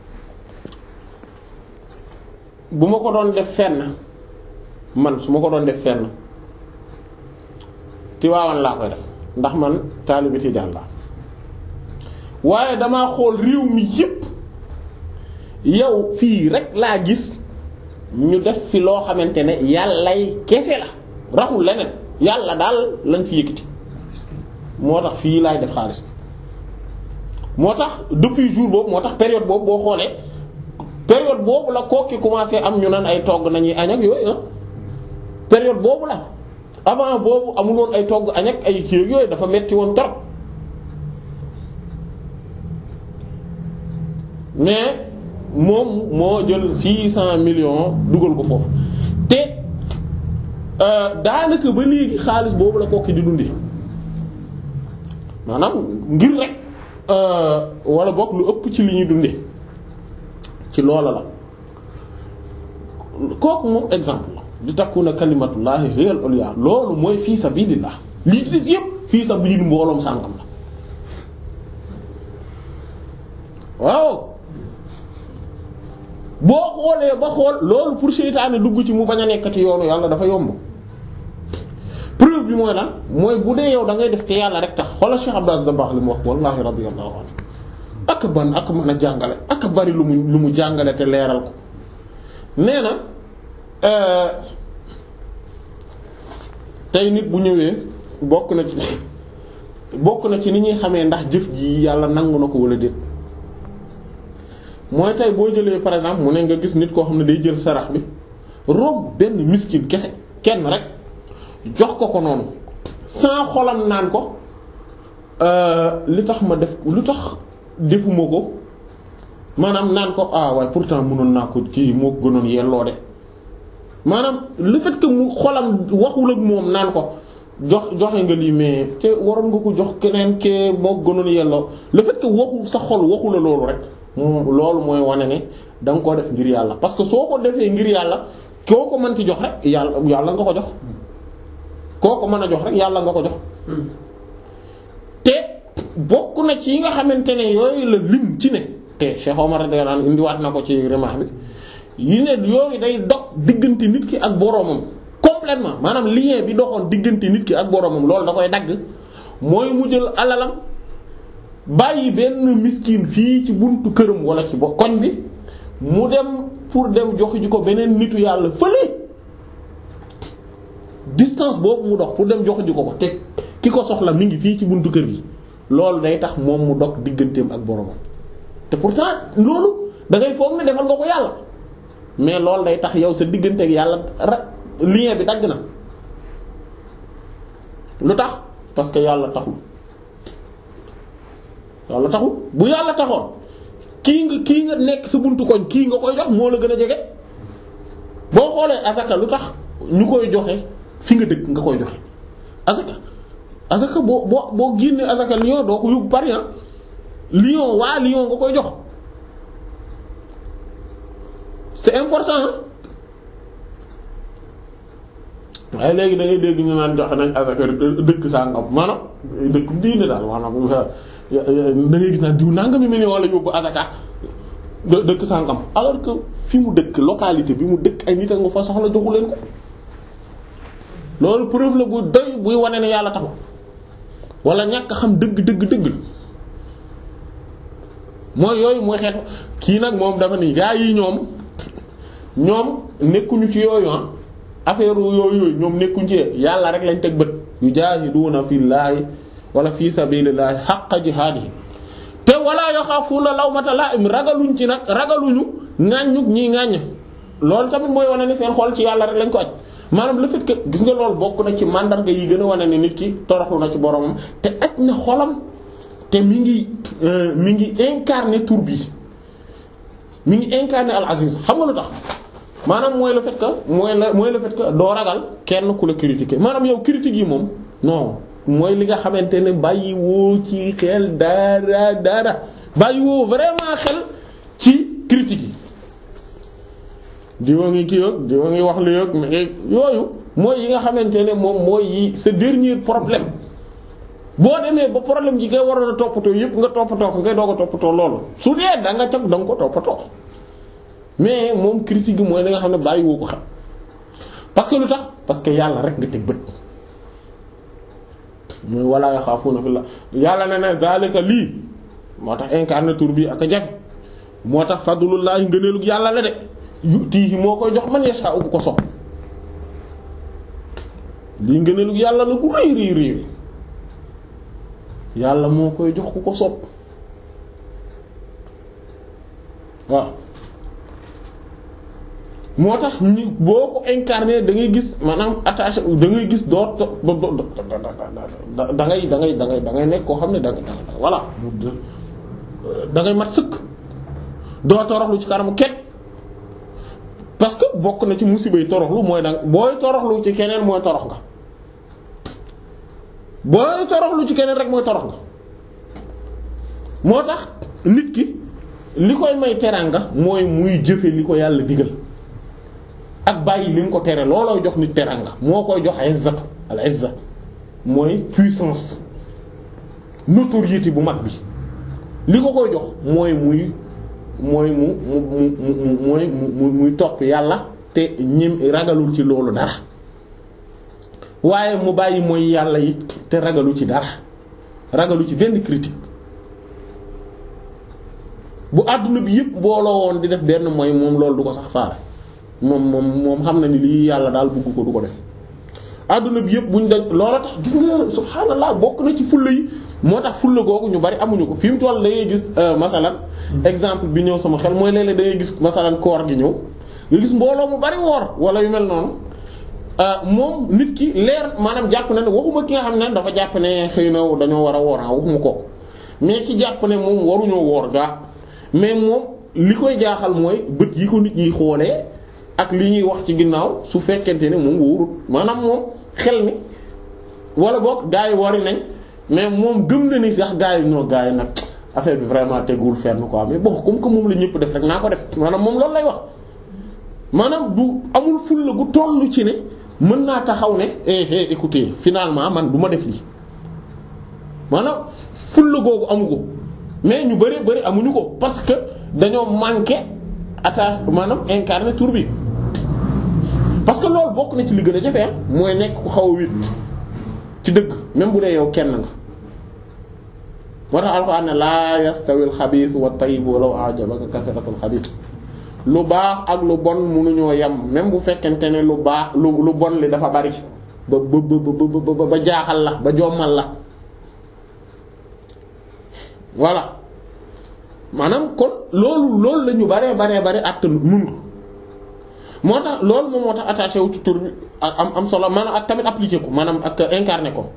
bu ma ko doon def fenn man su ma ko doon def fenn Tiwaawan laa koy def ndax man taalibe Tijaan laa waaye damaa xool réew mi yépp yow fii rek laa gis ñu def fi loo xamante ne yàllay kese la raxul leneen yàlla daal lañ fi yëkkati moo tax fii laay def xaalis bi moo tax depuis jour boobu moo tax période boobu boo xoolee période boobu la kooki commencé am ñu naan ay togg nañuy añ ak yooyu période boobu la avant boobu amuloon ay togg añ ak ay kii yooyu dafa metti woon trop mais moom moo jël six cent millions dugal ko foofu te daanaka ba léegi xaalis boobu la kooki di dundi maanaam ngir rek wala bokk lu ëpp ci li ñuy dunde ci loola la kooku moom exemple la di takkuna kalimatullahi hiyal ulya loolu mooy fii sabilillah lii ci des yëpp fii sabilil mbooloom sàngam la waaw boo xoolee ba xool loolu pour seytaane dugg ci mu bañ a nekkati yoonu yàlla dafa yomb preuve bi mooy lan mooy bu dee yow da ngay def te yàlla rek tax xoolal Cheikh Abdou Aziz Dabakh li mu wax wallahi radiyallahu anhu ak ban ak mën a jàngale ak bari lu mu lu mu jàngale te leeral ko nee na tey nit bu ñëwee bokk na ci bokk na ci ni ñuy xamee ndax jëf ji yàlla nangu na ko wala déet mooy tey boo jëlee par exemple mu ne nga gis nit koo xam ne day jël sarax bi romb benn miskin kese kenn rek jox ko ko noonu sans xolam naan ko li tax ma def lu tax defuma ko maanaam naan ko ah waaye pourtant mënoon naa ko kii moo ko gënoon yelloo de maanaam le fait que mu xolam waxul ak moom naan ko jox joxe nga lii mais te waroon nga ko jox keneen ke moo gënoon yelloo le fait que waxu sa xol waxu la loolu rek loolu mooy wane ne da nga ko def ngir yàlla parce que soo ko defee ngir yàlla koo ko mën ci jox rek yàlla yàlla nga ko jox koo ko mën a jox rek yàlla nga ko jox te bokk na ci yi nga xamante ne yooyu la lim ci ne te Cheikh Omar radiyallahu anhu indiwaat na ko ci remaax bi yi ne yooyu day dog diggante nit ki ak boroomam complètement maanaam lien bi doxoon diggante nit ki ak boroomam loolu da koy dagg mooy mu jël alalam bàyyi benn miskin fii ci buntu këram wala ci bo koñ bi mu dem pour dem jox ji ko beneen nitu yàlla fële distance boobu mu dox pour dem jox ji ko ko te ki ko soxla mi ngi fii ci buntu kër gi loolu day tax moom mu dog digganteem ak boromam te pourtant loolu da ngay foog ne defal nga ko yàlla mais loolu day tax yow sa diggante ak yàlla lien bi dagg na lu tax parce que yàlla taxul yàlla taxul bu yàlla taxoon kii nga kii nga nekk sa buntu koñ kii nga koy jox moo la gën a jege boo xoolee asaka lu tax ñu koy joxe fi nga dëkk nga koy joxe asaka asaka boo boo boo génnee asaka Lyon doo ko yóbbu Paris Lyon waa Lyon nga koy jox c'est important waaye léegi da ngay dégg ñu naan joxe nañ asaka dëkk sàngam maanaam dëkk diine daal maanaam da ngay gis naan diw nangami million wala yóbbu asaka dëkk sàngam alors que fi mu dëkk localité bi mu dëkk ay nit a nga fa soxla joxu leen ko loolu preuve la bu doy buy wane ne yàlla taxul wala ñàkk xam dëgg dëgg dëgg mooy yooyu mooy xeetu kii nag moom dafa ni gaa yi ñoom ñoom nekkuñu ci yooyu ah affaire yooyu yooyu ñoom nekkuñu ci yàlla rek lañ teg bët yu jaahiduuna fillaahi wala fi sabilillahi haqqa jihaadihi te wala yaxaafuuna lawmata laa'im ragaluñ ci nag ragaluñu ŋàññu ñii ŋàññ loolu tamit mooy wane ni seen xol ci yàlla rek lañ ko aj maanaam le fait que gis nga loolu bokk na ci mandarga yi gën a wane ne nit ki toroxlu na ci boromam te aj na xolam te mi ngi mi ngi incarner tur bi mi ngi incarner al aziz xam nga lu tax maanaam mooy le fait que mooy la mooy le fait que doo ragal kenn ku la critiquer maanaam yow critique yi moom non mooy li nga xamante ne bàyyi woo ci xel dara dara bàyyi woo vraiment xel ci critique yi diwa ngi kii yëg diwa ngi wax li yëg yooyu mooy yi nga xamante ne moom mooy yi sa dernier problème boo demee ba problème ji ngay waroon a toppatoo yëpp nga toppatoo ko ngay doog a toppatoo loolu su dee da nga cag da nga ko toppatoo mais moom critique gi mooy li nga xam ne bàyyi woo ko xel parce que lu tax parce que yàlla rek nga teg bët mooy wala yaxaafuuna fillah yàlla ne ne zalika lii moo tax incarné tur bi ak a jafe moo tax fadlullahi ngëneelug yàlla la de yutihi moo koy jox man yasha ku ko sopp lii ngëneelug yàlla la bu rëy rëy rëy yàlla moo koy jox ku ko sopp waaw moo tax ni boo ko incarné da ngay gis maanaam attaché da ngay gis doo da ngay da ngay da ngay da ngay nekk koo xam ne da nga voilà da ngay mat sëkk doo toroxlu ci kanamu kenn parce que bokk na ci musibay toroxlu mooy da booy toroxlu ci keneen mooy torox nga booy toroxlu ci keneen rek mooy torox nga moo tax nit ki li koy may teraanga mooy muy jëfe li ko yàlla digal ak bàyyi li mu ko tere looloo jox nit teraanga moo koy jox izzatu al izza mooy puissance notoriété bu mag bi li ko koy jox mooy muy mooy mu mu mu mooy mu muy topp yàlla te ñim ragalul ci loolu dara waaye mu bàyyi mooy yàlla it te ragalu ci dara ragalu ci benn critique bu àdduna bi yëpp booloo woon di def benn mooy moom loolu du ko sax faale moom moom moom xam na ni lii yàlla daal bëgg ko du ko def àdduna bi yëpp buñ daj loola tax gis nga subhaanallah bokk na ci fulla yi moo tax fulla googu ñu bari amuñu ko fi mu toll da ngay gis masalan exemple bi ñëw sama xel mooy léeg-léeg da ngay gis masalan koor gi ñëw nga gis mbooloo mu bari woor wala yu mel noonu moom nit ki leer maanaam jàpp na ne waxuma ki nga xam ne dafa jàpp ne xëy na dañoo war a woor ah waxuma ko mais ki jàpp ne moom waruñoo woor gaa mais moom li koy jaaxal mooy bët yi ko nit ñi xoolee ak li ñuy wax ci ginnaaw su fekkente ne moom wóorut maanaam moom xel mi wala boog gaa yi wari nañ mais moom gëm na ni sax gaa yi ñoo gaa yi nag affaire bi vraiment tegul fenn quoi mais bon comme que moom la ñëpp def rek naa ko def maanaam moom loolu lay wax maanaam du amul fulla gu tollu ci ne mën naa taxaw ne eh eh écoutez finalement man du ma def lii maanaam fulla googu amu ko mais ñu bari bari amuñu ko parce que dañoo manqué attache maanaam incarné tur bi parce que loolu bokk na ci li gën a jafe mooy nekk ku xaw a wét ci dëgg même bu dee yow kenn nga moo tax Alxuraan ne laa yastawil xabiis wa tayyib walaw a'jabaka kasratul xabiis lu baax ak lu bon mënuñoo yem même bu fekkente ne lu baax lu lu bon li dafa bari ba ba ba ba jaaxal la ba jommal la voilà maanaam kon loolu loolu la ñu baree baree bare att mënul moo tax loolu moom moo tax attaché wu ci tur bi am am solo maanaam ak tamit appliqué ko maanaam ak incarné ko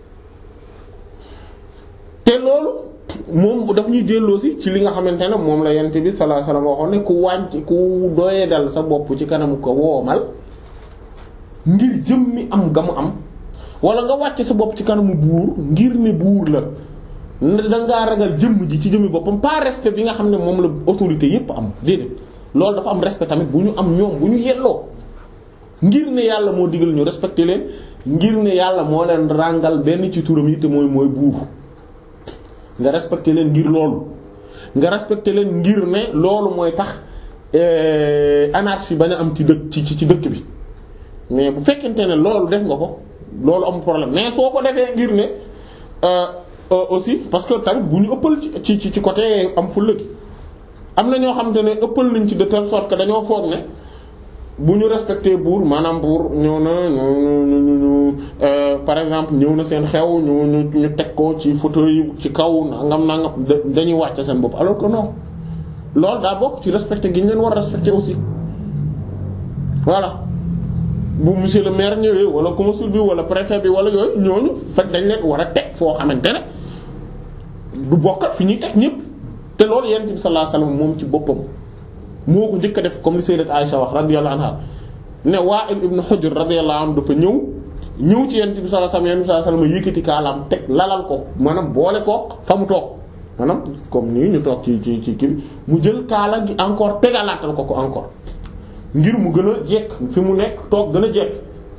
te loolu moom daf ñuy delloosi ci li nga xamante ne moom la yent bi sallallahu alayhi wasallam waxoon ne ku wànc ku doyee dal sa bopp ci kanamu ko woomal ngir jëmmi am ga mu am wala nga wàcc sa bopp ci kanamu buur ngir ne buur la dangaa ragal jëmm ji ci jëmmi boppam pas respect bi nga xam ne moom la autorité yépp am déedéet loolu dafa am respect tamit bu ñu am ñoom bu ñu yelloo ngir ne yàlla moo digal ñu respecté leen ngir ne yàlla moo leen ràngal benn ci turam yi te mooy mooy buur nga respecté leen ngir loolu nga respecté leen ngir ne loolu mooy tax anarchie bañ a am ci dëkk ci ci dëkk bi mais bu fekkente ne loolu def nga ko loolu am problème mais soo ko defee ngir ne aussi parce que tamit bu ñu ëppal ci ci ci côté am fulla gi am na ñoo xamante ne ëppal nañ ci de telle sorte que dañoo foog ne bu ñu respecté buur maanaam buur ñëw na ñu ñu ñu par exemple ñëw na seen xew ñu ñu ñu teg ko ci fauteuil ci kaw nangam nangam dañuy wàcc seen bopp alors que non loolu daa bokk ci respecté gi ñu leen war a respecté aussi voilà bu monsieur le maire ñëwee wala consul bi wala préfet bi wala yooyu ñooñu fekk dañ leen war a teg foo xamante ne du bokk fi ñuy teg ñëpp te loolu yonent bi sallallahu alayhi wasallam moom ci boppam moo ko njëkk a def comme li sayyidat Aisha wax radiyallahu anha ne Wa'il ibn Hujr radiyallahu anhu dafa ñëw ñëw ci yonent bi sallallahu alayhi wasallam yonent bi sallallahu alayhi wasallam yëkkati kaalaam teg lalal ko maanaam boole ko fa mu toog maanaam comme nii ñu toog ci ci ci kii bi mu jël kaala gi encore tegalaatal ko ko encore ngir mu gën a jekk fi mu nekk toog gën a jekk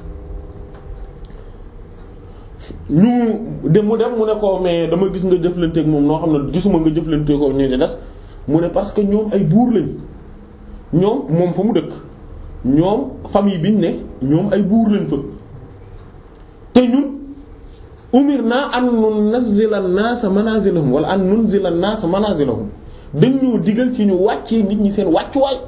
ñu dem mu dem mu ne ko mais dama gis nga jëflanteeg moom noo xam ne gisuma nga jëflanteeg ko ñu ci des mu ne parce que ñoom ay buur lañ ñoom moom fa mu dëkk ñoom famille biñ ne ñoom ay buur lañ fa te ñun umirna an nunzila an-nasa manazilahum wala an nunzila an-nasa manazilahum dañ ñoo digal ci ñu wàccee nit ñi seen wàccuwaay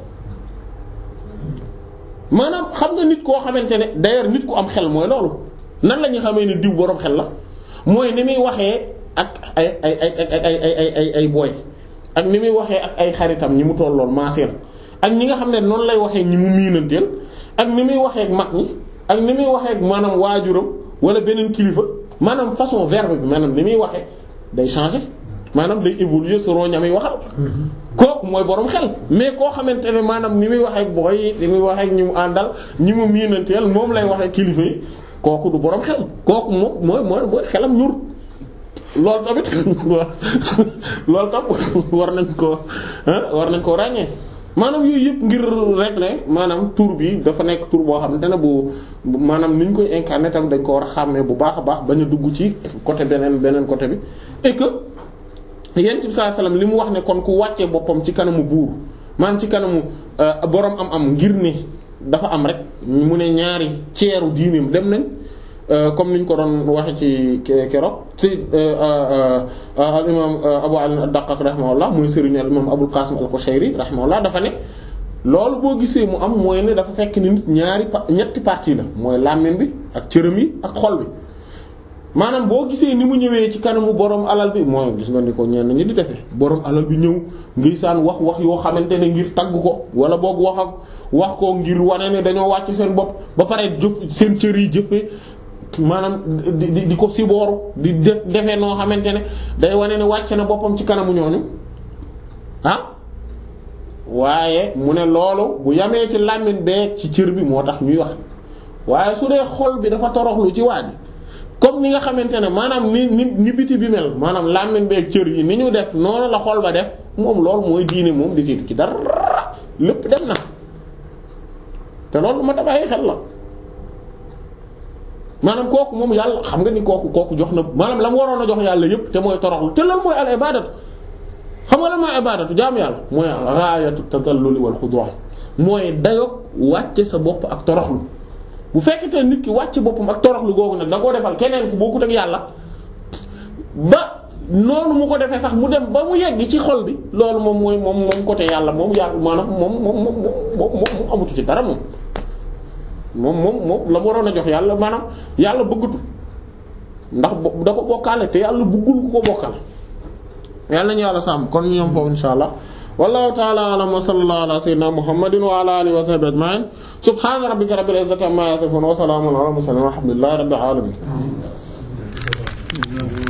maanaam xam nga nit koo xamante ne d'ailleurs nit ku am xel mooy loolu nan la ñuy xamee ne diw boroom xel la mooy ni muy waxee ak ay ay ay ay ay ay ay ay booy ak ni muy waxee ak ay xaritam ñi mu tollool maaseel ak ñi nga xam ne noonu lay waxee ñi mu miinanteel ak ni muy waxee ak mag ñi ak ni muy waxee ak maanaam waajuram wala beneen kilifa maanaam façon verbe bi maanaam ni muy waxee day changer maanaam day évoluer selon ña muy waxal. kooku mooy borom xel mais koo xamante ne maanaam ni muy waxee ak booy yi ni muy waxee ak ñi mu àndal ñi mu miinanteel moom lay waxee kilifa yi kooku du borom xel kooku moom mooy mooy mooy xelam ñur loolu tamit loolu tam war nañ ko war nañ koo ràññee. maanaam yooyu yëpp ngir rek ne maanaam tur bi dafa nekk tur boo xam ne bu maanaam ni ñu koy incarner tam dañ ko war a xàmmee bu baax a baax bañ a dugg ci côté beneen beneen côté bi et que yonent bi sallallahu alayhi wasallam li mu wax ne kon ku wàccee boppam ci kanamu buur maanaam ci kanamu boroom am-am ngir ne dafa am rek mu ne ñaari ceeru diineem dem nañ comme niñ ko doon waxe ci keroog ci al imam Abu Ali ad-Daqqaq rahimahullah muy sëriñ al imam Abul Qasim al-Qushayri rahimahullah dafa ne loolu boo gisee mu am mooy ne dafa fekk ni nit ñaari ñetti partie la mooy làmmiñ bi ak cërëm yi ak xol bi maanaam boo gisee ni mu ñëwee ci kanamu borom alal bi mooy gis nga ni ko ñenn ñi di defee borom alal bi ñëw ngir saan wax wax yoo xamante ne ngir tagg ko wala boog wax ak wax ko ngir wane ne dañoo wàcc seen bopp ba pare jëf seen cër yi jëfee maanaam di di ko sibooru di def defee noo xamante ne day wane ne wàcc na boppam ci kanamu ñooñu ah waaye mu ne loolu bu yamee ci làmmiñ bee ci cër bi moo tax ñuy wax waaye su dee xol bi dafa toroxlu ci waa ji comme ni nga xamante ne maanaam ni ni ni biti bi mel maanaam làmmiñ bee cër yi ni ñu def noonu la xol ba def moom loolu mooy diine moom di siit ci dara lépp dem na te loolu ma bàyyi xel la maanaam kooku moom yàlla xam nga ni kooku kooku jox na maanaam la mu waroon a jox yàlla yépp te mooy toroxlu te loolu mooy al ibadatu xam nga la mooy ibadatu jaamu yàlla mooy raayatu tadalluli wal xudu' mooy dayo wàcce sa bopp ak toroxlu bu fekkete nit ki wàcce boppam ak toroxlu googu nag da koo defal keneen ku bokkut ak yàlla ba noonu mu ko defee sax mu dem ba mu yegg ci xol bi loolu moom mooy moom moom côté yàlla moom yàlla maanaam moom moom moom moom moom amatu ci dara moom moom moom moom la mu waroon a jox yàlla maanaam yàlla bëggatu ndax da ko bokkaale te yàlla bëggul ku ko bokkal yàlla nañu yàlla sàmm kon ñu ñoom foofu insha allah wallahu ta'ala a'lam wa sallallahu ala sayyidina muhammadin wa ala alihi wa sahbihi ajma'in subhana rabbika rabbil izzati amma yasifun wa salamun ala mursalin walhamdulillahi rabbil alamin